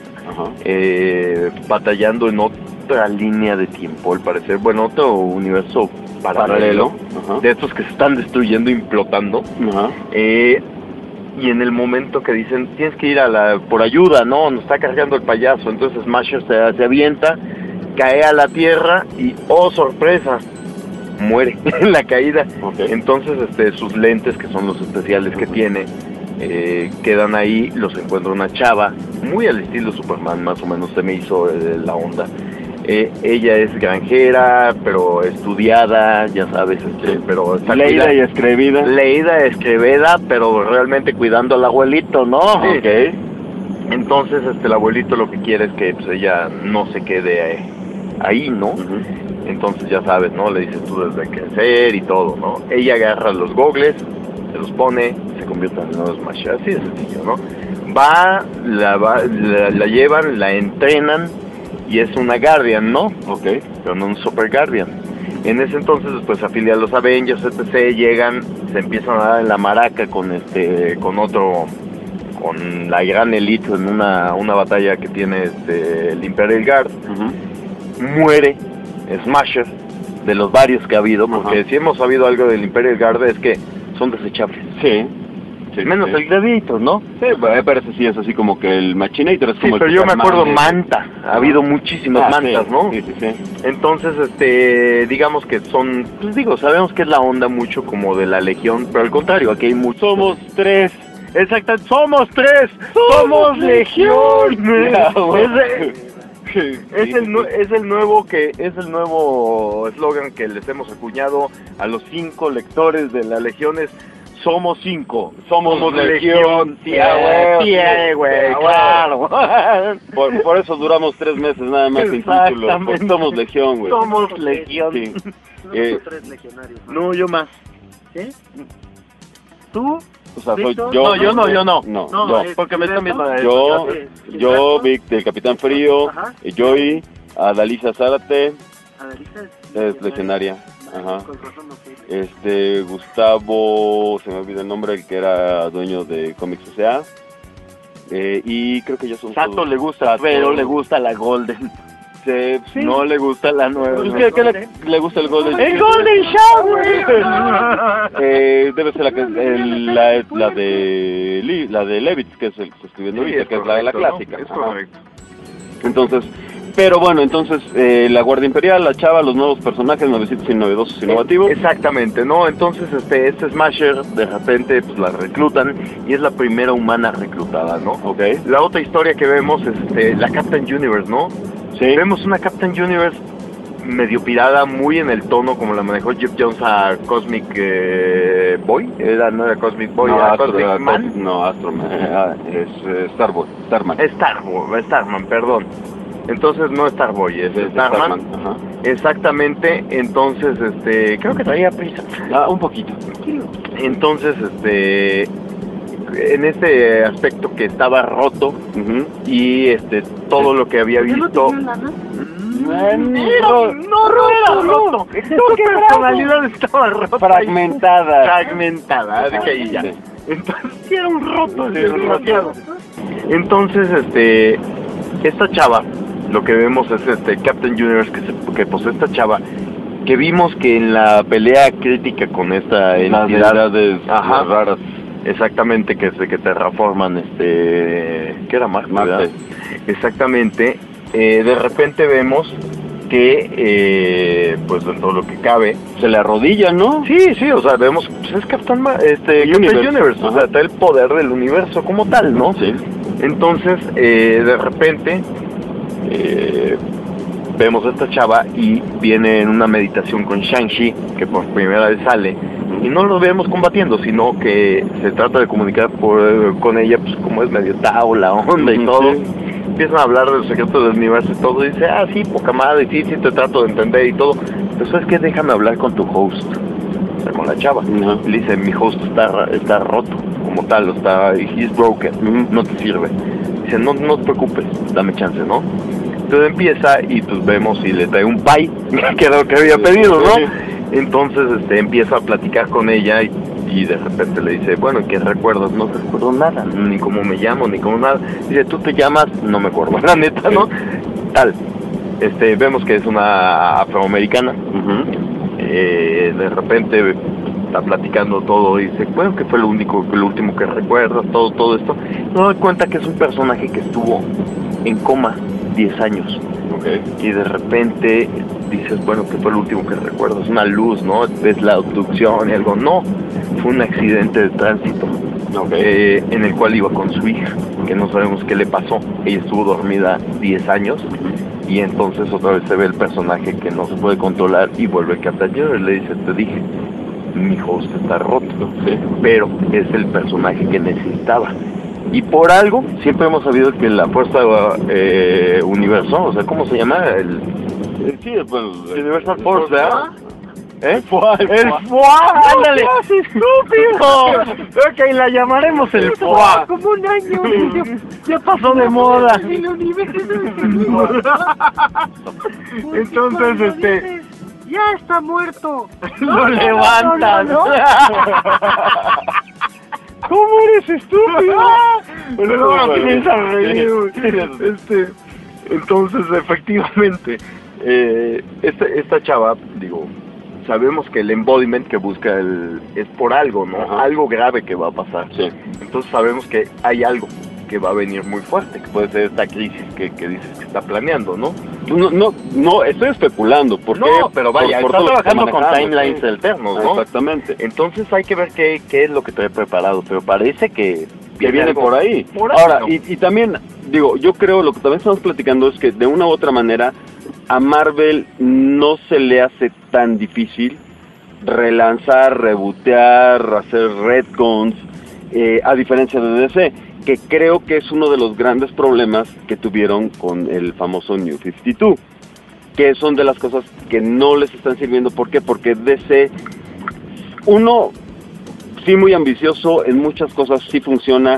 batallando en otra línea de tiempo, al parecer, bueno, otro universo paralelo. De estos que se están destruyendo, implotando. Ajá. Y en el momento que dicen, tienes que ir por ayuda, ¿no? Nos está cargando el payaso. Entonces Smasher se avienta, cae a la tierra y, ¡oh, sorpresa!, muere en la caída. Okay. Entonces sus lentes, que son los especiales que tiene, quedan ahí, los encuentra una chava, muy al estilo Superman, más o menos se me hizo la onda. ella es granjera, pero estudiada, ya sabes, pero está Leída y escribida. Leída, escribida, pero realmente cuidando al abuelito, ¿no? Ok. Entonces, el abuelito lo que quiere es que pues, ella no se quede ahí, ¿no? Entonces, ya sabes, ¿no? Le dices tú desde crecer y todo, ¿no? Ella agarra los gogles, se los pone, se convierte en unos Smash, así de sencillo, ¿no? La llevan, la entrenan, y es una Guardian, ¿no? Ok. Pero no un Super Guardian. En ese entonces, pues afilia a los Avengers, etc., llegan, se empiezan a dar en la maraca con con la gran Elite en una batalla que tiene el Imperial Guard. Muere Smasher, de los varios que ha habido, porque si hemos sabido algo del Imperial Guard es que son desechables. Sí. Menos el Gladiator, ¿no? Sí, pero ese sí es así como que el Machinator es Sí, como el pero yo me acuerdo Superman, Manta, ha habido muchísimas mantas, sí, ¿no? Sí. Entonces, digamos que son, pues digo, sabemos que es la onda mucho como de la Legión, pero al contrario, aquí hay muchos. Somos 3. Exacto, somos 3, somos Legión. Es el nuevo eslogan que les hemos acuñado a los 5 lectores de las legiones. Somos 5, somos Legión. Sí, güey, claro. Por eso duramos 3 meses nada más sin título. Porque somos Legión, güey. Somos Legión. Sí. 3 legionarios. No, yo más. ¿Sí? ¿Tú? O sea, soy Víctor. yo. No, yo no. No, No, yo. Porque me están viendo a Yo, Vic, del Capitán Frío, Ajá. Joey, Adalisa Zárate, Adelisa es legionaria. Ajá. Con razón no sé. Gustavo, se me olvida el nombre, el que era dueño de Comics S.A. Y creo que ya son Sato todos. le gusta, Sato. pero le gusta la Golden. Sí. No le gusta la nueva. Pues, ¿qué le gusta el Golden? ¡El Golden Shower! Debe ser la de Levitz, que es el que está escribiendo ahorita, que es la clásica. Es Ajá. correcto. Entonces, pero bueno, entonces la Guardia Imperial, la Chava, los nuevos personajes, nuevecitos y novedosos, innovativos. Exactamente, ¿no? Entonces, este Smasher, de repente, pues la reclutan y es la primera humana reclutada, ¿no? Ok. La otra historia que vemos es la Captain Universe, ¿no? Sí. Vemos una Captain Universe medio pirada, muy en el tono como la manejó Jeff Jones a Cosmic Boy. No era Cosmic Boy, era Cosmic Man. No, Astroman, es Starman. Starman, perdón. Entonces no Starboy, es Starman. Ajá. Exactamente, entonces creo que traía prisa. Un poquito. Entonces en este aspecto que estaba roto y todo lo que había visto no era roto. Su personalidad estaba rota. Fragmentada, de que ahí ya. Sí. Entonces sí era un roto, desgraciado. Entonces esta chava, lo que vemos es Captain Universe que posee esta chava, que vimos que en la pelea crítica con esta entidad raras. exactamente, que terraforman ¿qué era Marte? Exactamente. De repente vemos que pues dentro de lo que cabe Se le arrodilla, ¿no? sí, o sea, vemos, pues es Captain Universe, o sea, está el poder del universo como tal, ¿no? Sí. Entonces, de repente, vemos a esta chava y viene en una meditación con Shang-Chi, que por primera vez sale, y no lo vemos combatiendo, sino que se trata de comunicar con ella, pues como es medio Tao, la onda y todo. Sí. Empiezan a hablar de los secretos del universo y todo, y dice, sí, poca madre, sí, te trato de entender y todo, pero ¿sabes qué? Déjame hablar con tu host, o sea, con la chava. Le dice, mi host está roto, como tal, he's broken, no te sirve. Dice, no te preocupes, dame chance, ¿no? Entonces empieza y pues vemos y le trae un pie, que era lo que había pedido, ¿no? Entonces empieza a platicar con ella y de repente le dice, bueno, ¿qué recuerdas? No recuerdo nada, ni cómo me llamo, ni cómo nada. Dice, ¿tú te llamas? No me acuerdo, la neta, ¿no? Tal. Vemos que es una afroamericana. De repente está platicando todo y dice, bueno, ¿qué fue lo último que recuerdas? Todo esto. No doy cuenta que es un personaje que estuvo en coma 10 años. Y de repente dices, bueno, ¿qué fue lo último que recuerdas? Una luz, ¿no? ¿Ves la abducción y algo? No, fue un accidente de tránsito en el cual iba con su hija, que no sabemos qué le pasó. Ella estuvo dormida 10 años y entonces otra vez se ve el personaje que no se puede controlar y vuelve Castañeda y le dice, te dije, mi hijo usted está roto, ¿sí? Pero es el personaje que necesitaba. Y por algo, siempre hemos sabido que la fuerza universal, o sea, ¿cómo se llama? Sí, pues, Universal Force, ¿verdad? El FUA. ¡Ándale! ¡Estúpido! Ok, la llamaremos el FUA. Como un año. Ya pasó de moda. Entonces, ya está muerto. Lo levanta, ¿no? ¿Cómo eres estúpido? No, comienza a reír. Entonces, efectivamente, esta chava, digo, sabemos que el embodiment que busca es por algo, ¿no? Ajá. Algo grave que va a pasar. Sí. Entonces sabemos que hay algo que va a venir muy fuerte, que puede ser esta crisis que dices que está planeando, ¿no? No, estoy especulando. Porque, No, pero vaya, por está todo lo que trabajando con manejamos, timelines sí. alternos, ¿no? Exactamente. Entonces hay que ver qué es lo que trae preparado, pero parece que Viene algo por ahí. por ahí, Ahora, ¿no? y también, digo, yo creo, lo que también estamos platicando es que de una u otra manera a Marvel no se le hace tan difícil relanzar, rebotear, hacer retcons, a diferencia de DC, que creo que es uno de los grandes problemas que tuvieron con el famoso New 52, que son de las cosas que no les están sirviendo. ¿Por qué? Porque DC, uno, sí muy ambicioso, en muchas cosas sí funciona,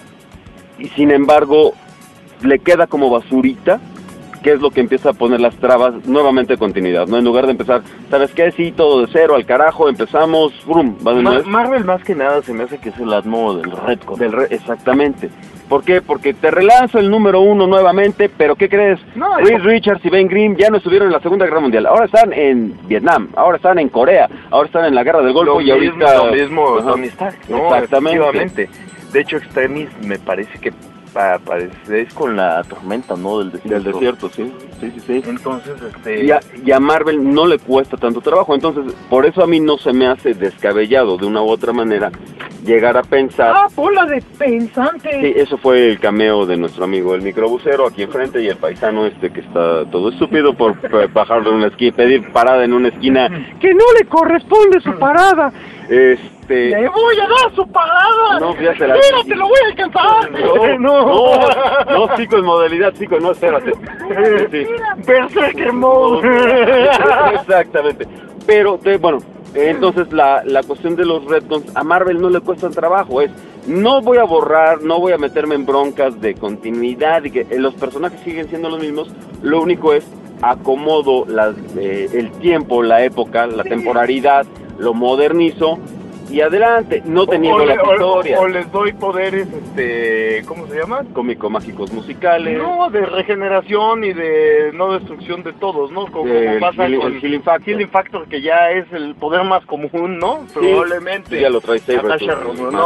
y sin embargo le queda como basurita, que es lo que empieza a poner las trabas nuevamente de continuidad, ¿no? En lugar de empezar, ¿sabes qué? Sí, todo de cero, al carajo, empezamos, brum, va de nuevo. Marvel más que nada se me hace que es el atmo del retcon. Exactamente. ¿Por qué? Porque te relanzo el número 1 nuevamente, pero ¿qué crees? No, Reed Richards y Ben Grimm ya no estuvieron en la Segunda Guerra Mundial, ahora están en Vietnam, ahora están en Corea, ahora están en la Guerra del Golfo y ahorita... Lo mismo Ajá. Tony Stark, ¿no? Exactamente. Efectivamente. De hecho, Extremis me parece que es con la tormenta, ¿no? Del desierto. sí. Entonces, Y a Marvel no le cuesta tanto trabajo, entonces por eso a mí no se me hace descabellado de una u otra manera llegar a pensar... bola de pensante. Sí, eso fue el cameo de nuestro amigo el microbusero aquí enfrente y el paisano que está todo estúpido por bajar de una esquina, pedir parada en una esquina que no le corresponde su parada. ¡Le voy a dar su parada! No, ya se la... ¡Espérate, lo voy a alcanzar! No, chico, en modalidad, chico, no, espérate. Sí. Berserker Mode. Exactamente. Pero, bueno, entonces la cuestión de los retcons a Marvel no le cuesta trabajo, no voy a borrar, no voy a meterme en broncas de continuidad y que los personajes siguen siendo los mismos, lo único es acomodo el tiempo, la época, la temporalidad, lo modernizo y adelante, no teniendo la historia. O les doy poderes, ¿cómo se llama? Cómico-mágicos musicales. No, de regeneración y de no destrucción de todos, ¿no? Como pasa con el Healing Factor. Healing Factor, que ya es el poder más común, ¿no? Sí, probablemente. ya lo trae Saber. Natasha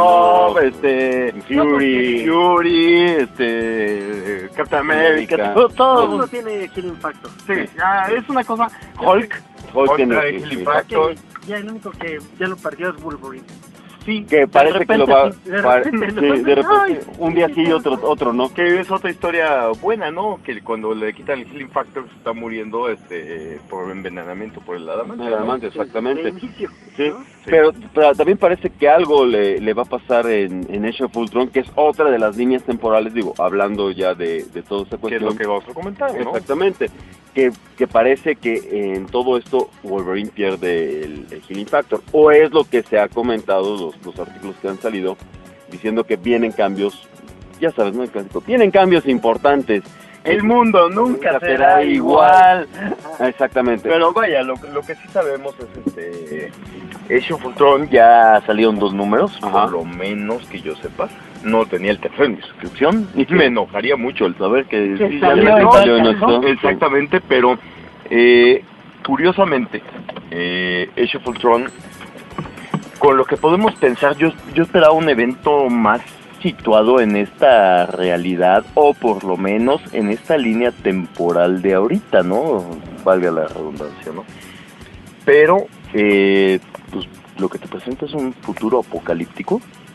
Fury, Captain America, Todo el mundo tiene Healing Factor. Sí, ya es una cosa. Hulk tiene trae Healing Factor. Ya el único que ya lo perdió es Wolverine. Sí, que parece que lo va... de repente, Ay, un día sí y otro no. Que es otra historia buena, ¿no? Que cuando le quitan el Healing Factor se está muriendo por envenenamiento por el adamante. El adamante, exactamente. De inicio, Sí, ¿no? pero también parece que algo le va a pasar en Age of Ultron, que es otra de las líneas temporales, digo, hablando ya de toda esta Que cuestión. es lo que vamos a comentar, ¿no? Exactamente. Que parece que en todo esto Wolverine pierde el Healing Factor, o es lo que se ha comentado, los artículos que han salido, diciendo que vienen cambios, ya sabes, ¿no? El clásico, vienen cambios importantes. El mundo nunca será igual. Exactamente. Pero vaya, lo que sí sabemos es Age of Ultron ya salieron 2 números, Ajá. por lo menos que yo sepa. No tenía el tercero en mi suscripción y me enojaría mucho el saber que sí, ya salió le igual, salió en ¿no? nuestro- Exactamente, pero curiosamente Age of Ultron, con lo que podemos pensar, yo esperaba un evento más situado en esta realidad, o por lo menos en esta línea temporal de ahorita, ¿no? Valga la redundancia, ¿no? Pero, pues, lo que te presenta es un futuro apocalíptico,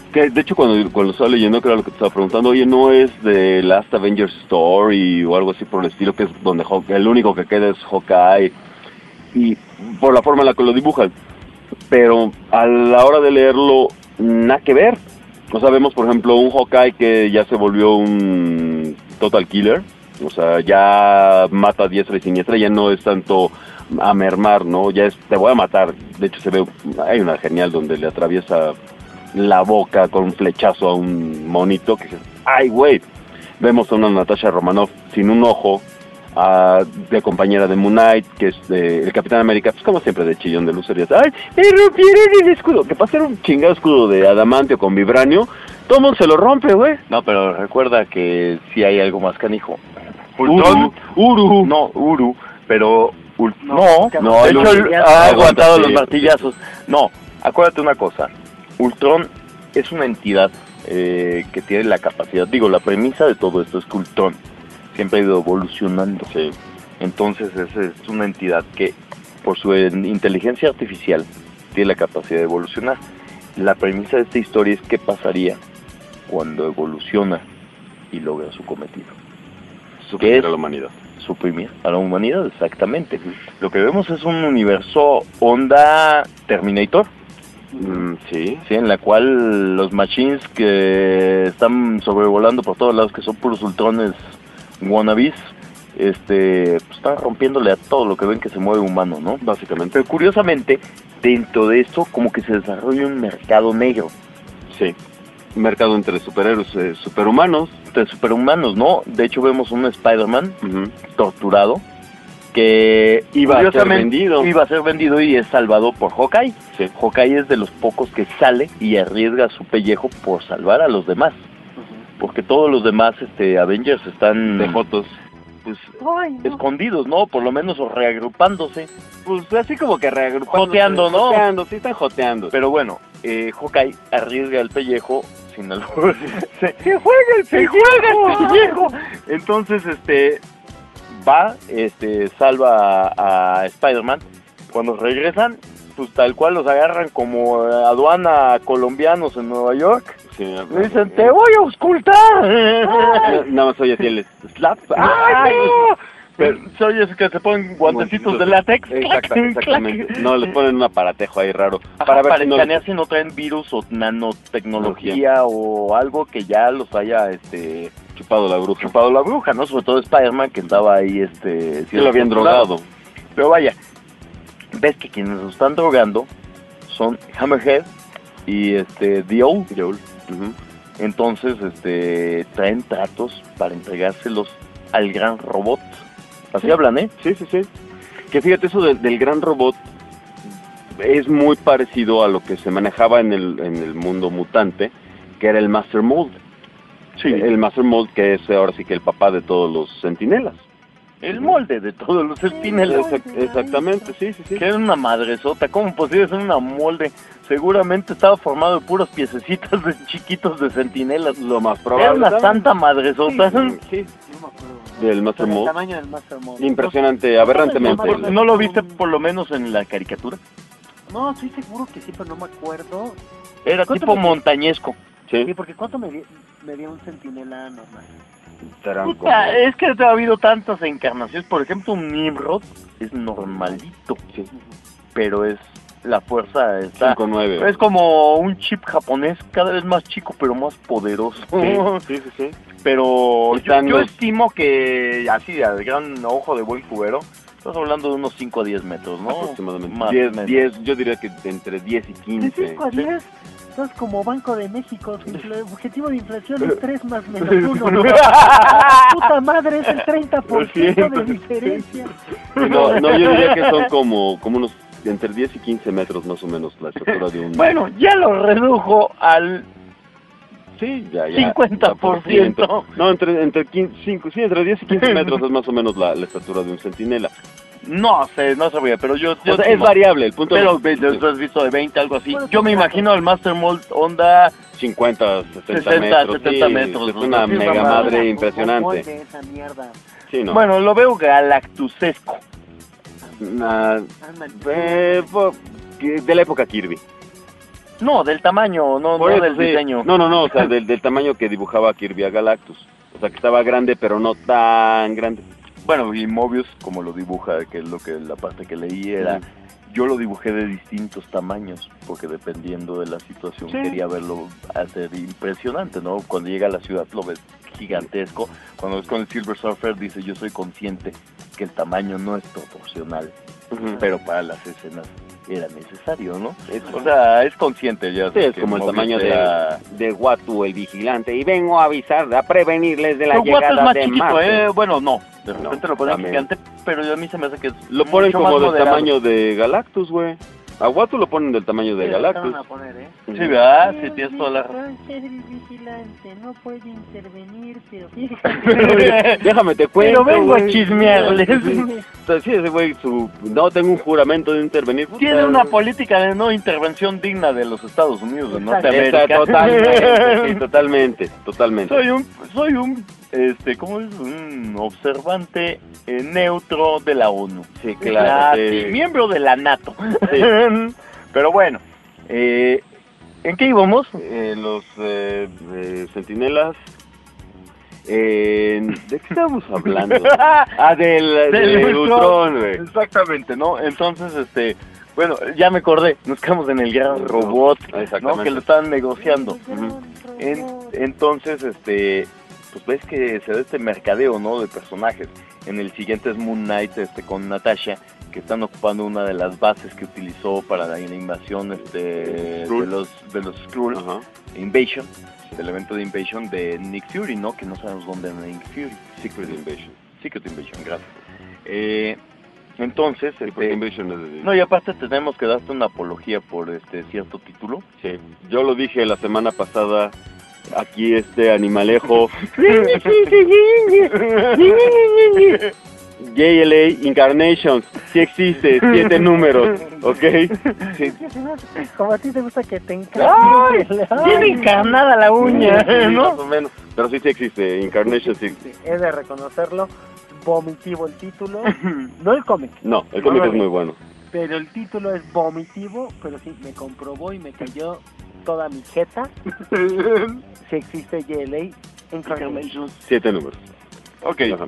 Que de hecho cuando estaba leyendo, que era lo que te estaba preguntando, oye, ¿no es de Last Avengers Story o algo así por el estilo, que es donde el único que queda es Hawkeye, y por la forma en la que lo dibujan? Pero a la hora de leerlo, nada que ver. O sea, vemos por ejemplo un Hawkeye que ya se volvió un total killer, o sea, ya mata a diestra y siniestra, ya no es tanto a mermar, ¿no? Ya es, te voy a matar. De hecho se ve, hay una genial donde le atraviesa la boca con un flechazo a un monito que dices, ¡ay, güey! Vemos a una Natasha Romanoff sin un ojo, de compañera de Moon Knight, que es el Capitán América, pues como siempre de chillón de lucer, y dice, ¡ay, me rompieron el escudo! Que para ser un chingado escudo de adamantio con vibranio, todo el mundo se lo rompe, güey. No, pero recuerda que sí hay algo más canijo. Ultron, Uru. No, Uru, pero... No, de hecho Uru ha aguantado sí, los martillazos. No, acuérdate una cosa. Ultron es una entidad que tiene la capacidad... Digo, la premisa de todo esto es que Ultron siempre ha ido evolucionando. Sí. Entonces es una entidad que, por su inteligencia artificial, tiene la capacidad de evolucionar. La premisa de esta historia es qué pasaría cuando evoluciona y logra su cometido. Suprimir a la humanidad. Suprimir a la humanidad, exactamente. Lo que vemos es un universo onda Terminator, Sí. ¿sí? En la cual los machines que están sobrevolando por todos lados, que son puros ultrones wannabes, pues están rompiéndole a todo lo que ven que se mueve humano, ¿no? Básicamente. Pero curiosamente, dentro de esto como que se desarrolla un mercado negro. Sí. Un mercado entre superhéroes, superhumanos. De superhumanos, ¿no? De hecho vemos un Spider-Man Uh-huh. torturado que Iba a ser curiosamente vendido. iba a ser vendido y es salvado por Hawkeye. Sí. Hawkeye es de los pocos que sale y arriesga su pellejo por salvar a los demás, porque todos los demás Avengers están De fotos. pues Ay, no. escondidos, ¿no? Por lo menos o reagrupándose. Pues así como que reagrupando. Joteando, ¿no? Joteando, sí están joteando. Pero bueno, Hawkeye arriesga el pellejo sin albur. ¡Se juega el pellejo! Entonces, va, salva a Spider-Man. Cuando regresan, pues tal cual los agarran como aduana colombianos en Nueva York. Sí, Le dicen, te voy a auscultar. Nada más oye así el slap. ¡Ay, no! Pero soy ese que se ponen guantecitos de látex. Exactamente. No, les ponen un aparatejo ahí raro. Para ver si no escanear si no traen virus o nanotecnología o algo que ya los haya chupado la bruja. chupado la bruja, ¿no? Sobre todo Spider-Man, que estaba ahí Sí lo habían drogado. Pero vaya, ves que quienes lo están drogando son Hammerhead y The Owl. Ujú. Entonces, traen tratos para entregárselos al gran robot. Así Sí. hablan, ¿eh? Sí. Que fíjate, eso del gran robot es muy parecido a lo que se manejaba en el mundo mutante, que era el Master Mold. Sí. El Master Mold, que es ahora sí que el papá de todos los centinelas. El molde de todos los Centinelas. Exactamente, sí. Que era una madresota. ¿Cómo posible ser una molde? Seguramente estaba formado de puros piececitos de chiquitos de Centinelas. Lo más Era probable. una ¿sabes? santa madresota. Sí. No me acuerdo. Del Master Con el Mold. tamaño del Master Mold. Impresionante, aberrantemente. ¿No lo viste por lo menos en la caricatura? No, estoy seguro que sí, pero no me acuerdo. Era ¿Cuánto tipo me- montañesco. Sí, Sí. porque ¿cuánto me dio un centinela normal? Serán como- Puta, es que ha habido tantas encarnaciones. Por ejemplo, un Nimrod es normalito, Sí. pero es la fuerza está... 5-9. Es como un chip japonés, cada vez más chico, pero más poderoso. Sí. Pero Están yo los- estimo que, así, al gran ojo de buen cubero, estás hablando de unos 5 a 10 metros, ¿no? Aproximadamente. Más 10, o menos. 10, yo diría que entre 10 y De 15. 5 a 10, estás como Banco de México. Su objetivo de inflación es 3 más menos 1. Puta madre, es el 30% de diferencia. No, yo diría que son como unos entre 10 y 15 metros más o menos la estatura de un... Bueno, ya lo redujo al... sí, ya. 50%. No, entre 15, sí, entre 10 y 15 metros es más o menos la estatura de un centinela. No sé, no sabía, pero yo O sea, es estimo. variable, el punto Pero es tú has visto de 20, algo así. Bueno, Yo me imagino el Master Mold onda 50, 60 60, metros. 70 sí, metros, es ¿no? una Sí, mega mamá. madre Molde, impresionante. esa mierda. Sí, ¿no? Bueno, lo veo galactusesco. Nah, Ándale. de la época Kirby. No, del tamaño, no Por eso, del sí. diseño. No, o sea, del tamaño que dibujaba Kirby a Galactus. O sea, que estaba grande, pero no tan grande. Bueno, y Mobius, como lo dibuja, que es lo que la parte que leí era, yo lo dibujé de distintos tamaños, porque dependiendo de la situación quería verlo hacer impresionante, ¿no? Cuando llega a la ciudad lo ves gigantesco, cuando ves con el Silver Surfer dice, yo soy consciente que el tamaño no es proporcional, pero para las escenas era necesario, ¿no? O sea, es consciente ya. Sí, es como el tamaño de Watu, el vigilante, y vengo a avisar, a prevenirles de la llegada Watu es más de chiquito, Marte. bueno, no, de repente lo ponen también. gigante, pero a mí se me hace que es Lo ponen mucho como más del moderado. tamaño de Galactus, güey. A Watu lo ponen del tamaño de Galactus. A poner, ¿eh? Sí, ¿verdad? Sí, tienes toda la razón. Entonces el vigilante no puede intervenir, pero fíjate. Déjame te cuento, Pero vengo a güey. chismearles. Entonces, sí, ese güey, no tengo un juramento de intervenir. Puta. Tiene una política de no intervención digna de los Estados Unidos, de Norteamérica. Totalmente. Soy un, ¿cómo es? Un observante neutro de la ONU. Sí, claro. Sí, miembro de la NATO. Sí. Pero bueno, ¿en qué íbamos? Los centinelas. ¿De qué estamos hablando? Del Ultron, güey. Exactamente, ¿no? Entonces, bueno, ya me acordé, nos quedamos en el gran robot, ¿no? Que lo estaban negociando. Entonces, pues ves que se da este mercadeo, ¿no? De personajes. En el siguiente es Moon Knight, con Natasha, que están ocupando una de las bases que utilizó para la invasión, de los Skrull, Invasion, el evento de Invasion de Nick Fury, ¿no? Que no sabemos dónde es Nick Fury. Secret Invasion, gracias. Entonces, no, y aparte tenemos que darte una apología por cierto título. Sí, yo lo dije la semana pasada, aquí animalejo. JLA Incarnations, sí existe, 7 números, ¿ok? Sí. Como a ti te gusta que te encarne. Tiene encarnada la uña, Sí, ¿no? más o menos, pero sí existe, Incarnations sí. He de reconocerlo, vomitivo el título, no el cómic. No, el cómic es muy bueno. Pero el título es vomitivo, pero sí, me comprobó y me cayó toda mi jeta. Si existe JLA Incarnations. 7 números. Ok. Ajá.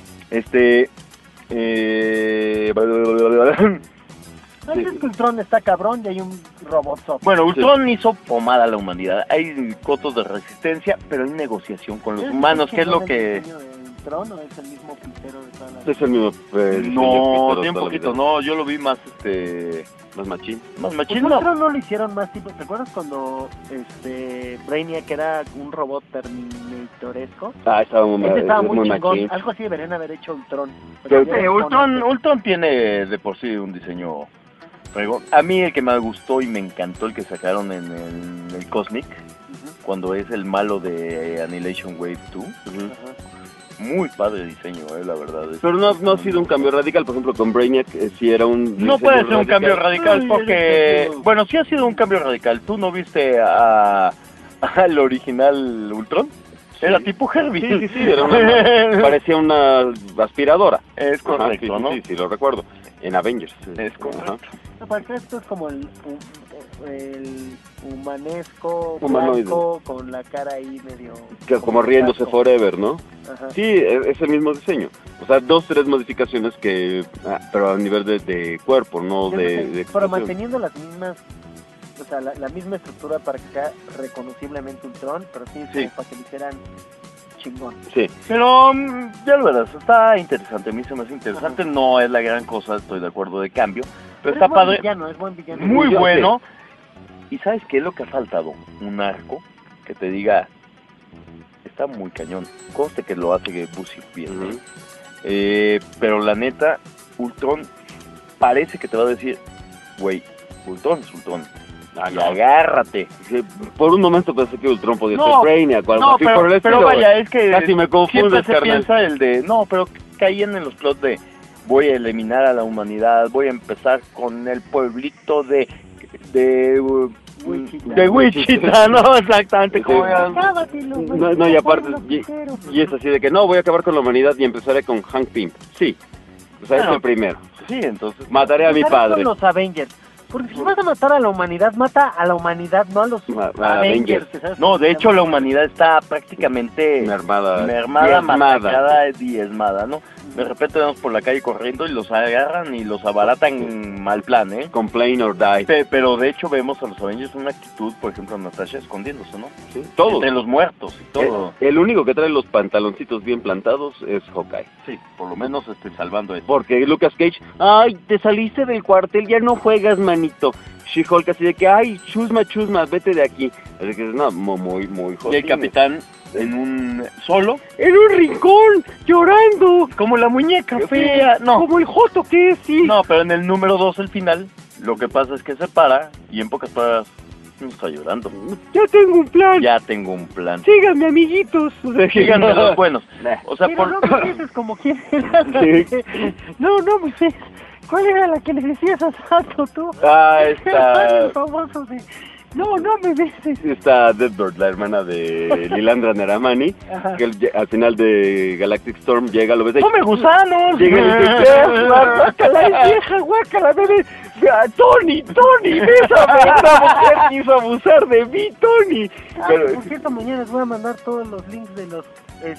Antes que Ultron está cabrón y hay un robot soft. Bueno, Ultron hizo pomada a la humanidad. Hay cotos de resistencia, pero hay negociación con los humanos, que es lo que... ¿Ultron o es el mismo pitero de toda la vida? Es el mismo. No, tiene un poquito, no, yo lo vi más, más machín. Más Pues machín, no. Ultron no lo hicieron más tipo, ¿te acuerdas cuando Brainiac era un robot terminatoresco? Ah, estaba muy Muy chingón, machín. algo así deberían haber hecho Ultron. Ultron tiene de por sí un diseño fregón. A mí el que me gustó y me encantó, el que sacaron en el Cosmic, cuando es el malo de Annihilation Wave 2. Muy padre diseño, la verdad. Pero no ha sido un cambio radical, por ejemplo, con Brainiac sí era un... No puede ser un cambio radical porque... Bueno, sí ha sido un cambio radical. ¿Tú no viste al original Ultron? Sí. Era tipo Herbie. Sí, era parecía una aspiradora. Es correcto, Ajá, ¿no? Sí, lo recuerdo. En Avengers. Es correcto. Aparte esto es como el humanesco, Humanoide. blanco, con la cara ahí medio... Como riéndose casco. forever, ¿no? Ajá. Sí, es el mismo diseño. O sea, 2-3 modificaciones pero a nivel de cuerpo, no de Pero expresión. manteniendo las mismas, o sea, la misma estructura para que sea reconociblemente Ultron, pero sí, como para que lo hicieran chingón. Sí. Pero ya lo verás, está interesante, a mí se me hace interesante, no es la gran cosa, estoy de acuerdo de cambio, pero está padre, Es buen villano. muy bueno. ¿Y sabes qué es lo que ha faltado? Un arco que te diga, está muy cañón, conste que lo hace Busy bien, pero la neta, Ultron parece que te va a decir, güey, Ultron es Ultron. Y agárrate. Sí, por un momento pensé que Ultron podía ser Brainiac o algo no, así por el estilo. pero vaya, es que casi me confundes, siempre se carnal. piensa el de, no, pero caían en los plots de voy a eliminar a la humanidad, voy a empezar con el pueblito de Wichita, ¿no? Exactamente. Sí. No, y aparte, y es así de que no, voy a acabar con la humanidad y empezaré con Hank Pym. Sí, o sea, es el primero. Sí, entonces Mataré a mi padre. Con los Avengers. Porque si vas a matar a la humanidad, mata a la humanidad, no a los A Avengers. que sabes No, cómo de se hecho la llaman. humanidad está prácticamente Mermada, mermada, diezmada. masacrada, diezmada, ¿no? De repente vamos por la calle corriendo y los agarran y los abaratan mal plan, ¿eh? Complain or die. Pero de hecho vemos a los Avengers una actitud, por ejemplo, a Natasha escondiéndose, ¿no? Sí, todos. Entre los muertos y todo. El único que trae los pantaloncitos bien plantados es Hawkeye. Sí, por lo menos salvando eso. Porque Lucas Cage, ay, te saliste del cuartel, ya no juegas, manito. She-Hulk así de que, ay, chusma, vete de aquí. Así que no, muy Y el jodido. capitán en un solo, En un rincón, llorando. como la muñeca fea. No, Como el joto que es, sí. no, pero en el número 2, el final, lo que pasa es que se para y en pocas palabras no está llorando. Ya tengo un plan. Ya tengo un plan. Síganme, amiguitos. Síganme los buenos. O sea, Pero no por... me dices como quién era. Sí. No, Moisés. ¿Cuál era la que le decías a Santo tú? Ah, El está... famoso de... No me beses. Está Deadbird, la hermana de Lilandra Neramani, Ajá. que al final de Galactic Storm llega, lo ves ahí. ¡Come gusanos! Llega y le dice, guácala, es vieja, guácala, bebé. Tony, bésame, esta mujer quiso abusar de mí, Tony. Pero, Por cierto, mañana les voy a mandar todos los links de los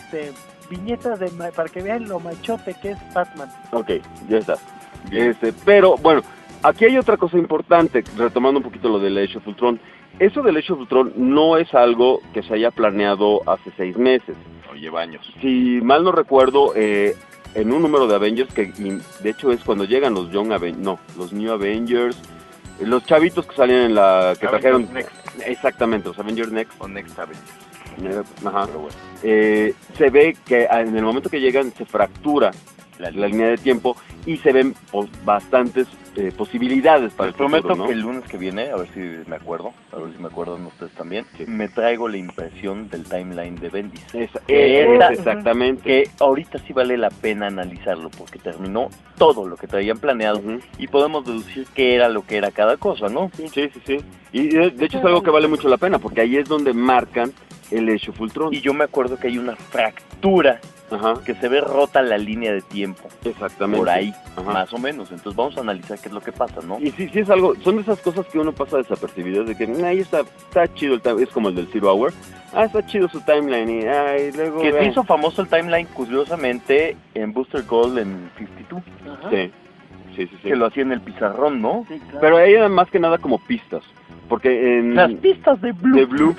viñetas para que vean lo machote que es Batman. ok, ya está. Pero, bueno, aquí hay otra cosa importante, retomando un poquito lo del Age of Ultron. Eso del Age of Ultron no es algo que se haya planeado hace 6 meses. O lleva años. Si mal no recuerdo, en un número de Avengers, que de hecho es cuando llegan los los New Avengers, los chavitos que salían en la... que Avengers trajeron... Next. Exactamente, los Avengers Next. O Next Avengers. Ajá. Pero bueno. Se ve que en el momento que llegan se fractura la línea de tiempo y se ven bastantes posibilidades para Les el prometo futuro, ¿no? que el lunes que viene, a ver si me acuerdan ustedes también, me traigo la impresión del timeline de Bendis. Exactamente. Que ahorita sí vale la pena analizarlo, porque terminó todo lo que traían planeado Ujú. y podemos deducir qué era lo que era cada cosa, ¿no? Sí. Y de hecho es algo que vale mucho la pena, porque ahí es donde marcan el Age of Ultron. Y yo me acuerdo que hay una fractura Ajá, que se ve rota la línea de tiempo. exactamente. Por ahí, Ajá. más o menos. Entonces vamos a analizar qué es lo que pasa, ¿no? Y sí es algo, son de esas cosas que uno pasa desapercibidas, de que ahí está chido el timeline, es como el del Zero Hour. Está chido su timeline y luego... Que se hizo famoso el timeline, curiosamente, en Booster Gold en 52. Ajá. Sí. Que lo hacía en el pizarrón, ¿no? Sí, claro. Pero ahí eran más que nada como pistas, porque en... Las pistas de Blue. De Blue.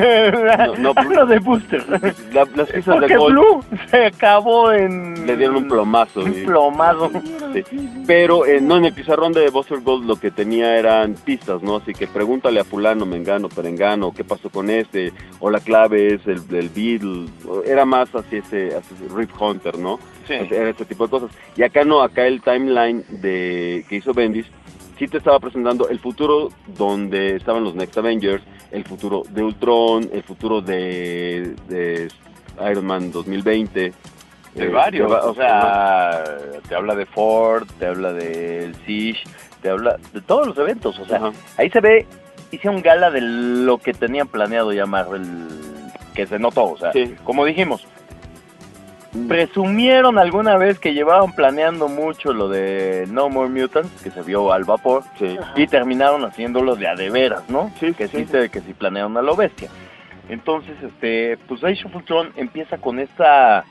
No, Hablo de Booster. las pistas Porque de Gold Blue se acabó en... le dieron un plomazo. Un plomazo. Sí. Pero no, en el pizarrón de Buster Gold lo que tenía eran pistas, ¿no? Así que pregúntale a fulano, mengano, perengano, qué pasó con este, o la clave es el del Beatle, era más así ese Rip Hunter, ¿no? Sí. Era ese tipo de cosas. Y acá no, acá el timeline que hizo Bendis sí te estaba presentando el futuro donde estaban los Next Avengers, el futuro de Ultron, el futuro de Iron Man 2020. De varios, o sea, te habla de Ford, te habla del Siege, te habla de todos los eventos, o sea, Ajá. ahí se ve, hicieron gala de lo que tenían planeado ya Marvel, que se notó, o sea, Sí. como dijimos, presumieron alguna vez que llevaban planeando mucho lo de No More Mutants, que se vio al vapor, Sí. y terminaron haciéndolo de a de veras, ¿no? Sí, que sí. que sí planearon a lo bestia. Entonces, pues Age of Ultron empieza con esta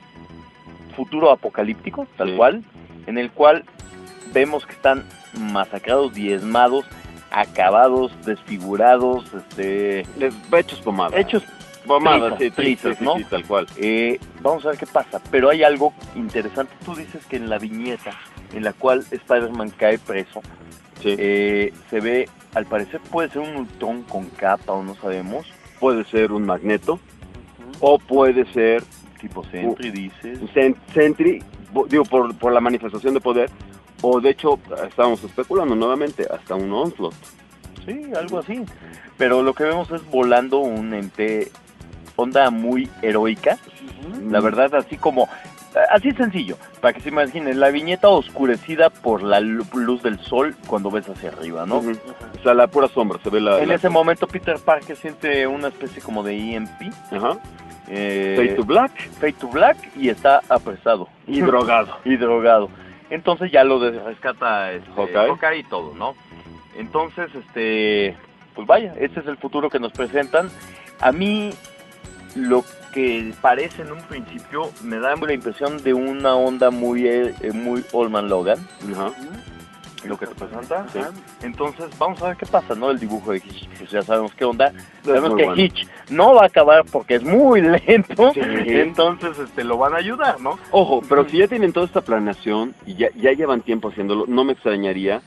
futuro apocalíptico, tal Sí. cual, en el cual vemos que están masacrados, diezmados, acabados, desfigurados, Hechos pomadas. hechos pomadas, trizas, ¿no? Sí, tal cual. Vamos a ver qué pasa, pero hay algo interesante. Tú dices que en la viñeta en la cual Spider-Man cae preso, Sí. se ve, al parecer puede ser un Ultron con capa o no sabemos, Puede ser un Magneto, o puede ser tipo Sentry, dices. Sentry, digo, por la manifestación de poder, o de hecho, estábamos especulando nuevamente, hasta un Onslaught. Sí, algo así. Pero lo que vemos es volando un ente, onda muy heroica, la verdad, así como, así sencillo, para que se imaginen, la viñeta oscurecida por la luz del sol cuando ves hacia arriba, ¿no? Ujú. O sea, la pura sombra, se ve En ese momento Peter Parker siente una especie como de EMP, Ajá. eh, Fade to Black Fade to Black, y está apresado. y drogado. Y drogado. Entonces ya lo rescata Hawkeye. Hawkeye y todo, ¿no? Entonces, pues vaya, este es el futuro que nos presentan. A mí, lo que parece en un principio, me da la impresión de una onda muy Old Man Logan. Ajá. Lo que te presenta. Sí. Entonces, vamos a ver qué pasa, ¿no? El dibujo de Hitch, pues ya sabemos qué onda. muy Sabemos que bueno. Hitch no va a acabar porque es muy lento. Sí. Entonces, lo van a ayudar, ¿no? Ojo, pero si ya tienen toda esta planeación y ya llevan tiempo haciéndolo, no me extrañaría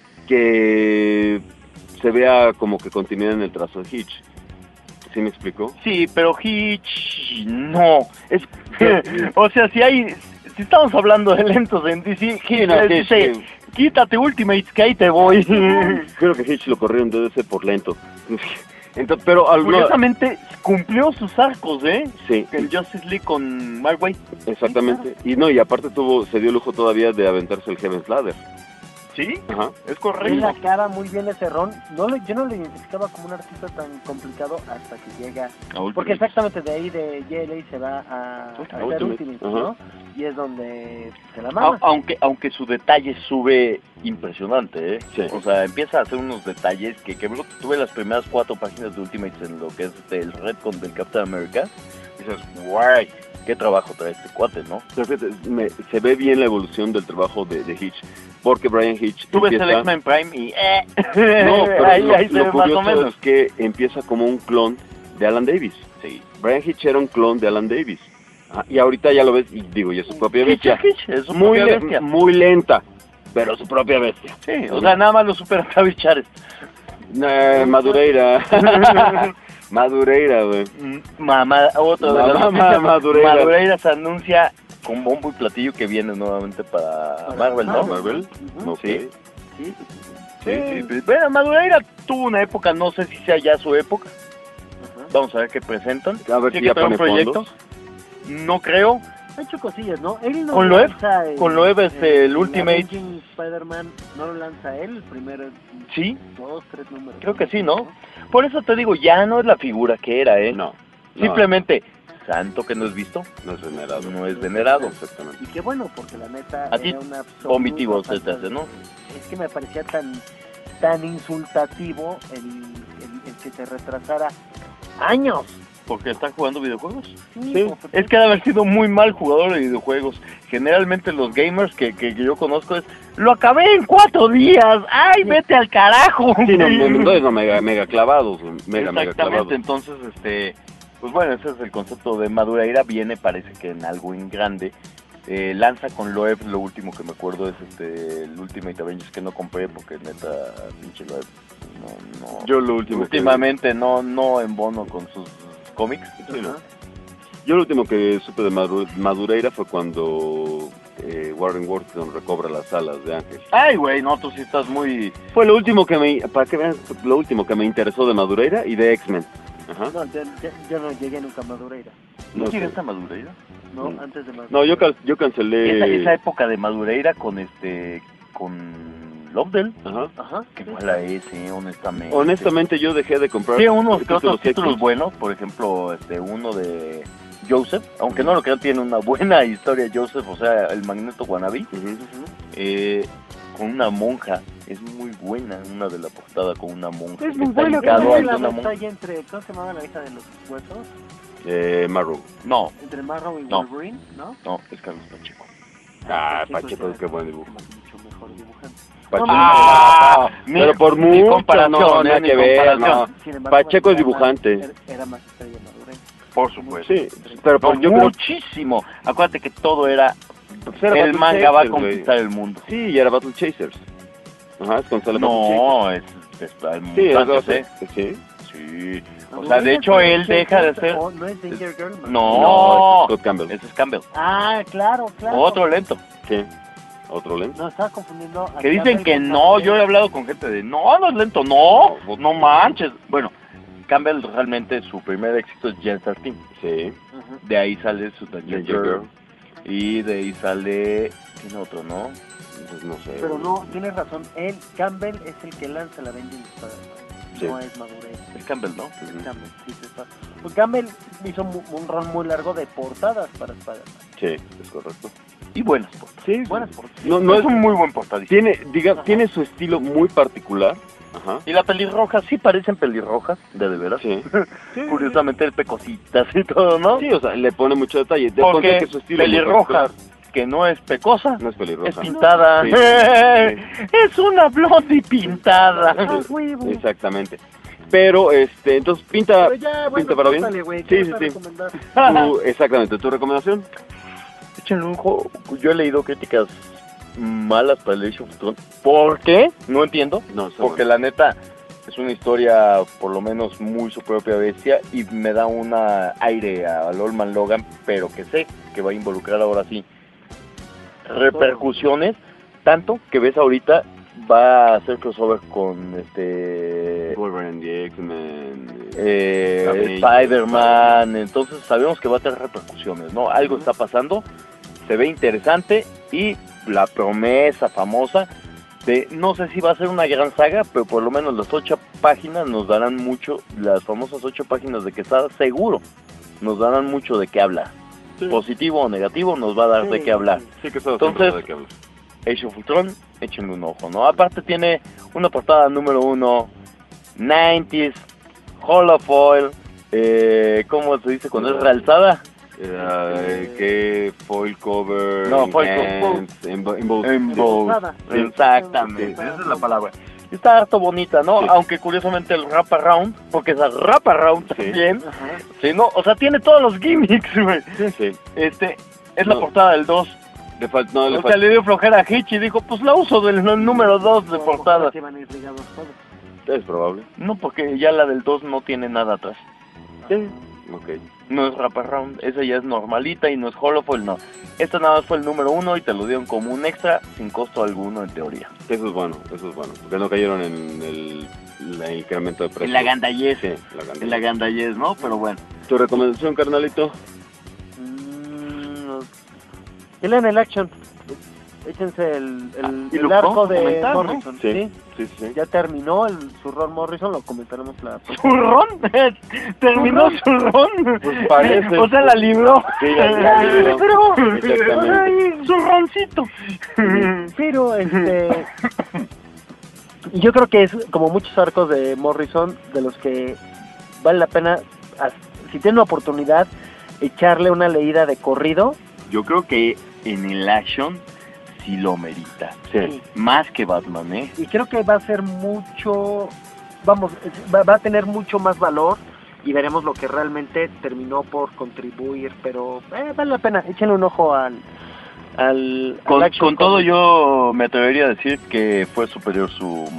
que se vea como que continuidad en el trazo de Hitch. ¿Sí me explico? Sí, pero Hitch no. Es o sea, si estamos hablando de lentos en DC, Hitch no, les Hitch, dice, sí. quítate Ultimates que ahí te voy. Creo que Hitch lo corrieron de DC por lento. Entonces, pero Curiosamente cumplió sus arcos, sí, El Justice League con Mark Waid. exactamente. Y no, y aparte se dio lujo todavía de aventarse el Heaven's Ladder. Sí, Ajá. es En correcto. la cara muy bien ese Ron. Yo no lo identificaba como un artista tan complicado hasta que llega. Porque exactamente de ahí de JLA se va a hacer Ultimate, Ultimate, ajá. ¿no? Y es donde se la mama. Aunque su detalle sube impresionante, Sí. O sea, empieza a hacer unos detalles que tuve las primeras 4 páginas de Ultimates en lo que es el Redcon del Captain America. Y dices, guay, qué trabajo trae este cuate, ¿no? Pero fíjate, se ve bien la evolución del trabajo de Hitch, porque Brian Hitch Tú ves el empieza... X-Men Prime y No, pero ahí se lo ve más o curioso menos. es que empieza como un clon de Alan Davis. Sí. Brian Hitch era un clon de Alan Davis. Ah, y ahorita ya lo ves, y digo, y es su propia bestia. Hitch es su Muy, propia bestia. muy lenta, pero su propia bestia. Sí, o sea, nada más lo supera Javi Chárez. Madureira. Madureira, güey. Otro de las noticias, Madureira. Madureira se anuncia con bombo y platillo que viene nuevamente para Marvel, ¿no? Marvel. Ok. Sí. Sí. Sí. Bueno, Madureira tuvo una época, no sé si sea ya su época. Vamos a ver qué presentan. A ver Sí si que ya trae un pone proyecto. fondos. No creo. Ha hecho cosillas, ¿no? Él no Con Loeb, lanza con Loeb es el Ultimate. Avenging Spider-Man no lo lanza él, el primero Sí, 2, 3 números. creo que sí, ¿no? Por eso te digo, ya no es la figura que era, No. Simplemente, santo que no es visto, No es venerado. no es venerado. Exactamente. Y qué bueno, porque la neta A ti, era una absoluta vomitivo se te falta hace, ¿no? Es que me parecía tan insultativo el que te retrasara años. Porque están jugando videojuegos. Sí. Es que ha de haber sido muy mal jugador de videojuegos. Generalmente los gamers que yo conozco lo acabé en 4 días. ¡Ay, vete al carajo! Sí, no, mega clavados, güey, mega clavados. Exactamente, entonces, pues bueno, ese es el concepto de Madureira. Viene, parece que en algo en grande. Lanza con Loeb, lo último que me acuerdo es el Ultimate Avengers que no compré porque neta, pinche Loeb, no. Yo lo último Últimamente no embono con sus cómics. Sí, ¿no? Yo lo último que supe de Madureira fue cuando Warren Worthington recobra las alas de Ángel. Ay, güey, no, tú sí estás muy... Fue lo último para que vean, lo último que me interesó de Madureira y de X-Men. Ajá. No, yo no llegué nunca a Madureira. ¿No sé. llegaste a Madureira? No, antes de Madureira. No, yo cancelé. Esa época de Madureira con Lovedale. Ajá. Ajá. Qué mala es, honestamente. Honestamente, yo dejé de comprar. Sí, unos que otros títulos X. buenos, por ejemplo, uno de Joseph, aunque no lo creo, tiene una buena historia Joseph, o sea, el Magneto Wannabe, Ujú. con una monja, es muy buena, una de la portada con una monja. Es que muy está bueno. hincado ¿Cómo ante la una monja. batalla entre, ¿cómo se llamaba la hija de los huesos? Marrow. No, Entre Marrow y No. Wolverine, ¿no? no, es Carlos Pacheco. Pacheco, qué buen dibujo. Mucho mejor dibujante. Pacheco. Pero por ni mucho, comparación, no, nada ni que ver, comparación. no. Sin embargo, Pacheco es era dibujante. Era más estrella Madureira. Por supuesto. Sí, pero No, pues yo creo muchísimo. Acuérdate que todo era pues era el Battle manga va a Chasers, güey. conquistar el mundo. Sí, y era Battle Chasers. Ajá, es con Battle No, es hay Chasers. Sí, mutantes, es sí. Sí. O Madureira sea, de hecho, con él deja de ser... ¿O no es Danger Girl? No, Scott Campbell. ese es Campbell. Ah, claro. Otro lento. Sí. Otro lento. No, estaba confundiendo. a Que dicen Campbell que con no, Campbell. yo he hablado con gente de no es lento, no manches. Bueno, Campbell realmente su primer éxito es Gen 13. Sí. Ajá. De ahí sale su Danger Danger Girl. Y de ahí sale... ¿Tiene otro, no? Entonces no sé. Pero no, tienes razón. Campbell es el que lanza la Avenging Spider-Man. Sí. No es Madureira. Es Campbell, ¿no? Es Campbell, sí, sí está. Pues Campbell hizo un rol muy largo de portadas para Spider-Man. Sí, es correcto. Y buenas portadas. Sí, Buenas portadas. no es un muy buen portadista. tiene su estilo muy particular. Ajá. Y la pelirroja, sí parecen pelirrojas, de veras. Sí. Curiosamente el pecositas y todo, ¿no? Sí, o sea, le pone mucho detalle. De Porque cuenta que su estilo es muy pelirroja, particular. que no es pecosa, No es pelirroja. es pintada. Sí, Es una blondie pintada. Ah, huevo. Exactamente. Pero, entonces, pinta para bien. córtale, güey, Sí, ¿qué sí, vas a sí. recomendar? Exactamente, ¿tu recomendación? Échenle un ojo. Yo he leído críticas malas para el Age of Ultron. ¿Por qué? No entiendo. No, está Porque bueno. la neta es una historia por lo menos muy su propia bestia y me da un aire a Old Man Logan, pero que sé que va a involucrar ahora sí repercusiones, tanto que ves ahorita va a hacer crossover con Wolverine, the X-Men, Spider-Man, entonces sabemos que va a tener repercusiones, ¿no? Algo está pasando, se ve interesante y la promesa famosa de, no sé si va a ser una gran saga, pero por lo menos las 8 páginas nos darán mucho, las famosas 8 páginas de que está seguro, nos darán mucho de qué hablar. Sí. Positivo o negativo nos va a dar de qué hablar. Sí, que está Entonces, de qué hablas. Age of Ultron, échenle un ojo, ¿no? Aparte tiene una portada número 1, 90s, holofoil, ¿cómo se dice cuando es realzada? Que foil cover, No, foil Embozada. Exactamente, Sí. esa es la palabra. Está harto bonita, ¿no? Sí. Aunque curiosamente el wrap around, porque es wrap around también, Ajá. sí, ¿no? O sea, tiene todos los gimmicks, güey. Sí. Es la No. portada del 2. Le falta, O sea, le dio flojera a Hitch y dijo, pues la uso del número 2 de portada. Que van a ir ligados todos. es probable. No, porque ya la del 2 no tiene nada atrás. Ok. No es wraparound, esa ya es normalita y no es holofoil, no. Esta nada más fue el número 1 y te lo dieron como un extra sin costo alguno en teoría. Eso es bueno, porque no cayeron en el incremento de precio. En la gandallez, Sí, en la gandallez, ¿no? Pero bueno. ¿Tu recomendación, carnalito? Y lean el action. Échense el y lo arco podemos de comentar, ¿no? Morrison. Sí. ¿Sí? Sí. Ya terminó su Ron Morrison, lo comentaremos la próxima. ¿Zurrón? ¿Terminó Zurrón? Pues parece. O sea, la libró. Sí, la libró. Pero, Exactamente. ay, Zurroncito. Pero, yo creo que es como muchos arcos de Morrison, de los que vale la pena, si tienen una oportunidad, echarle una leída de corrido. Yo creo que en el action sí lo merita. Sí. Más que Batman, ¿eh? Y creo que va a ser mucho, va a tener mucho más valor y veremos lo que realmente terminó por contribuir, pero vale la pena, échenle un ojo al action Con todo comic. yo me atrevería a decir que fue superior su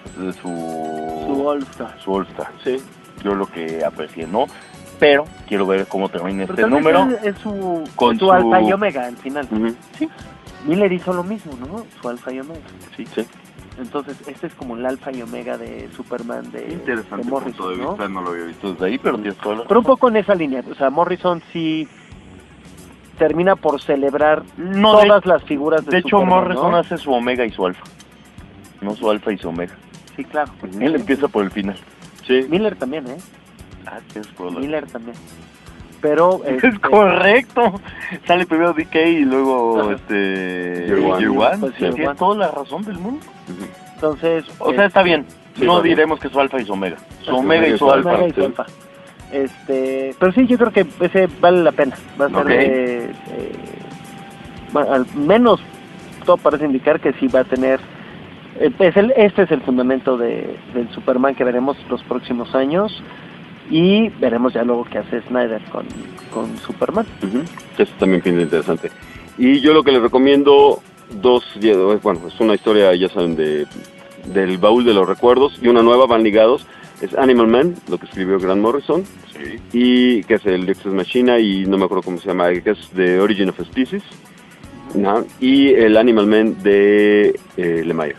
Su All-Star. su All-Star. Sí. Yo lo que aprecié, ¿no? Pero quiero ver cómo termina Pero este tal vez número. es su con su su- alfa y omega al final. Ujú. Sí. Miller hizo lo mismo, ¿no? Su alfa y omega. Sí. Entonces, este es como el alfa y omega de Superman de Interesante Morrison, punto de ¿no? vista, no lo había visto desde ahí, pero tienes toda la Pero un poco en esa línea, o sea, Morrison sí termina por celebrar No, todas las figuras de De hecho, Superman, Morrison ¿no? hace su omega y su alfa. No su alfa y su omega. Sí, claro. Él empieza por el final. Sí. Miller también, ¿eh? Ah, tienes problema. Miller también. Pero Es correcto. Sale primero DK y luego Ajá. Year One. One. Pues Sí, Year tienes One. toda la razón del mundo. entonces, O sea, está bien. Sí, No está bien. diremos que su alfa y su omega. Su Su omega y su alfa. alfa. omega y su sí. alfa. Pero sí, yo creo que ese vale la pena. Va a ser Ok. bueno, al menos todo parece indicar que sí va a tener. Este es el fundamento del Superman que veremos los próximos años y veremos ya luego qué hace Snyder con Superman. Ujú. Eso también pinta interesante. Y yo lo que les recomiendo, bueno, es una historia, ya saben, del baúl de los recuerdos y una nueva, van ligados. Es Animal Man, lo que escribió Grant Morrison, Sí. y que es el Ex Machina, y no me acuerdo cómo se llama, que es The Origin of Species, ¿no? Y el Animal Man de Lemire.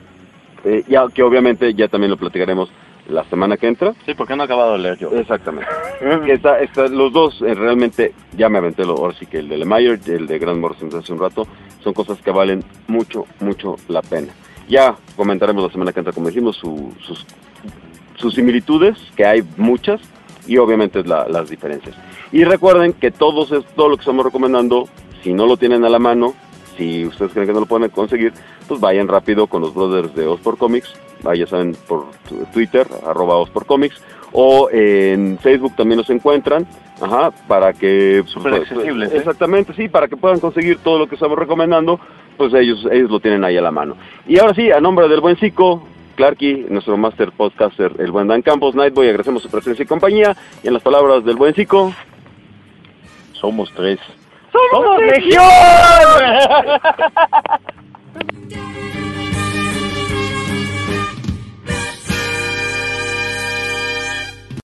Ya que obviamente ya también lo platicaremos la semana que entra. Sí, porque no he acabado de leer yo. Exactamente. Que los dos realmente, ya me aventé ahora sí que el de Lemire y el de Grant Morrison hace un rato, son cosas que valen mucho, mucho la pena. Ya comentaremos la semana que entra, como dijimos, sus similitudes, que hay muchas, y obviamente las diferencias. Y recuerden que todo lo que estamos recomendando si no lo tienen a la mano, si ustedes creen que no lo pueden conseguir, pues vayan rápido con los brothers de Ospor Comics, ya saben, por Twitter, @OsporComics, o en Facebook también los encuentran, para que... Súper accesibles, Exactamente, sí, para que puedan conseguir todo lo que estamos recomendando, pues ellos lo tienen ahí a la mano. Y ahora sí, a nombre del buen Zico, Clarky, nuestro master podcaster, el buen Dan Campos, Nightboy, agradecemos su presencia y compañía, y en las palabras del buen Zico... Somos 3. ¡Somos Legión!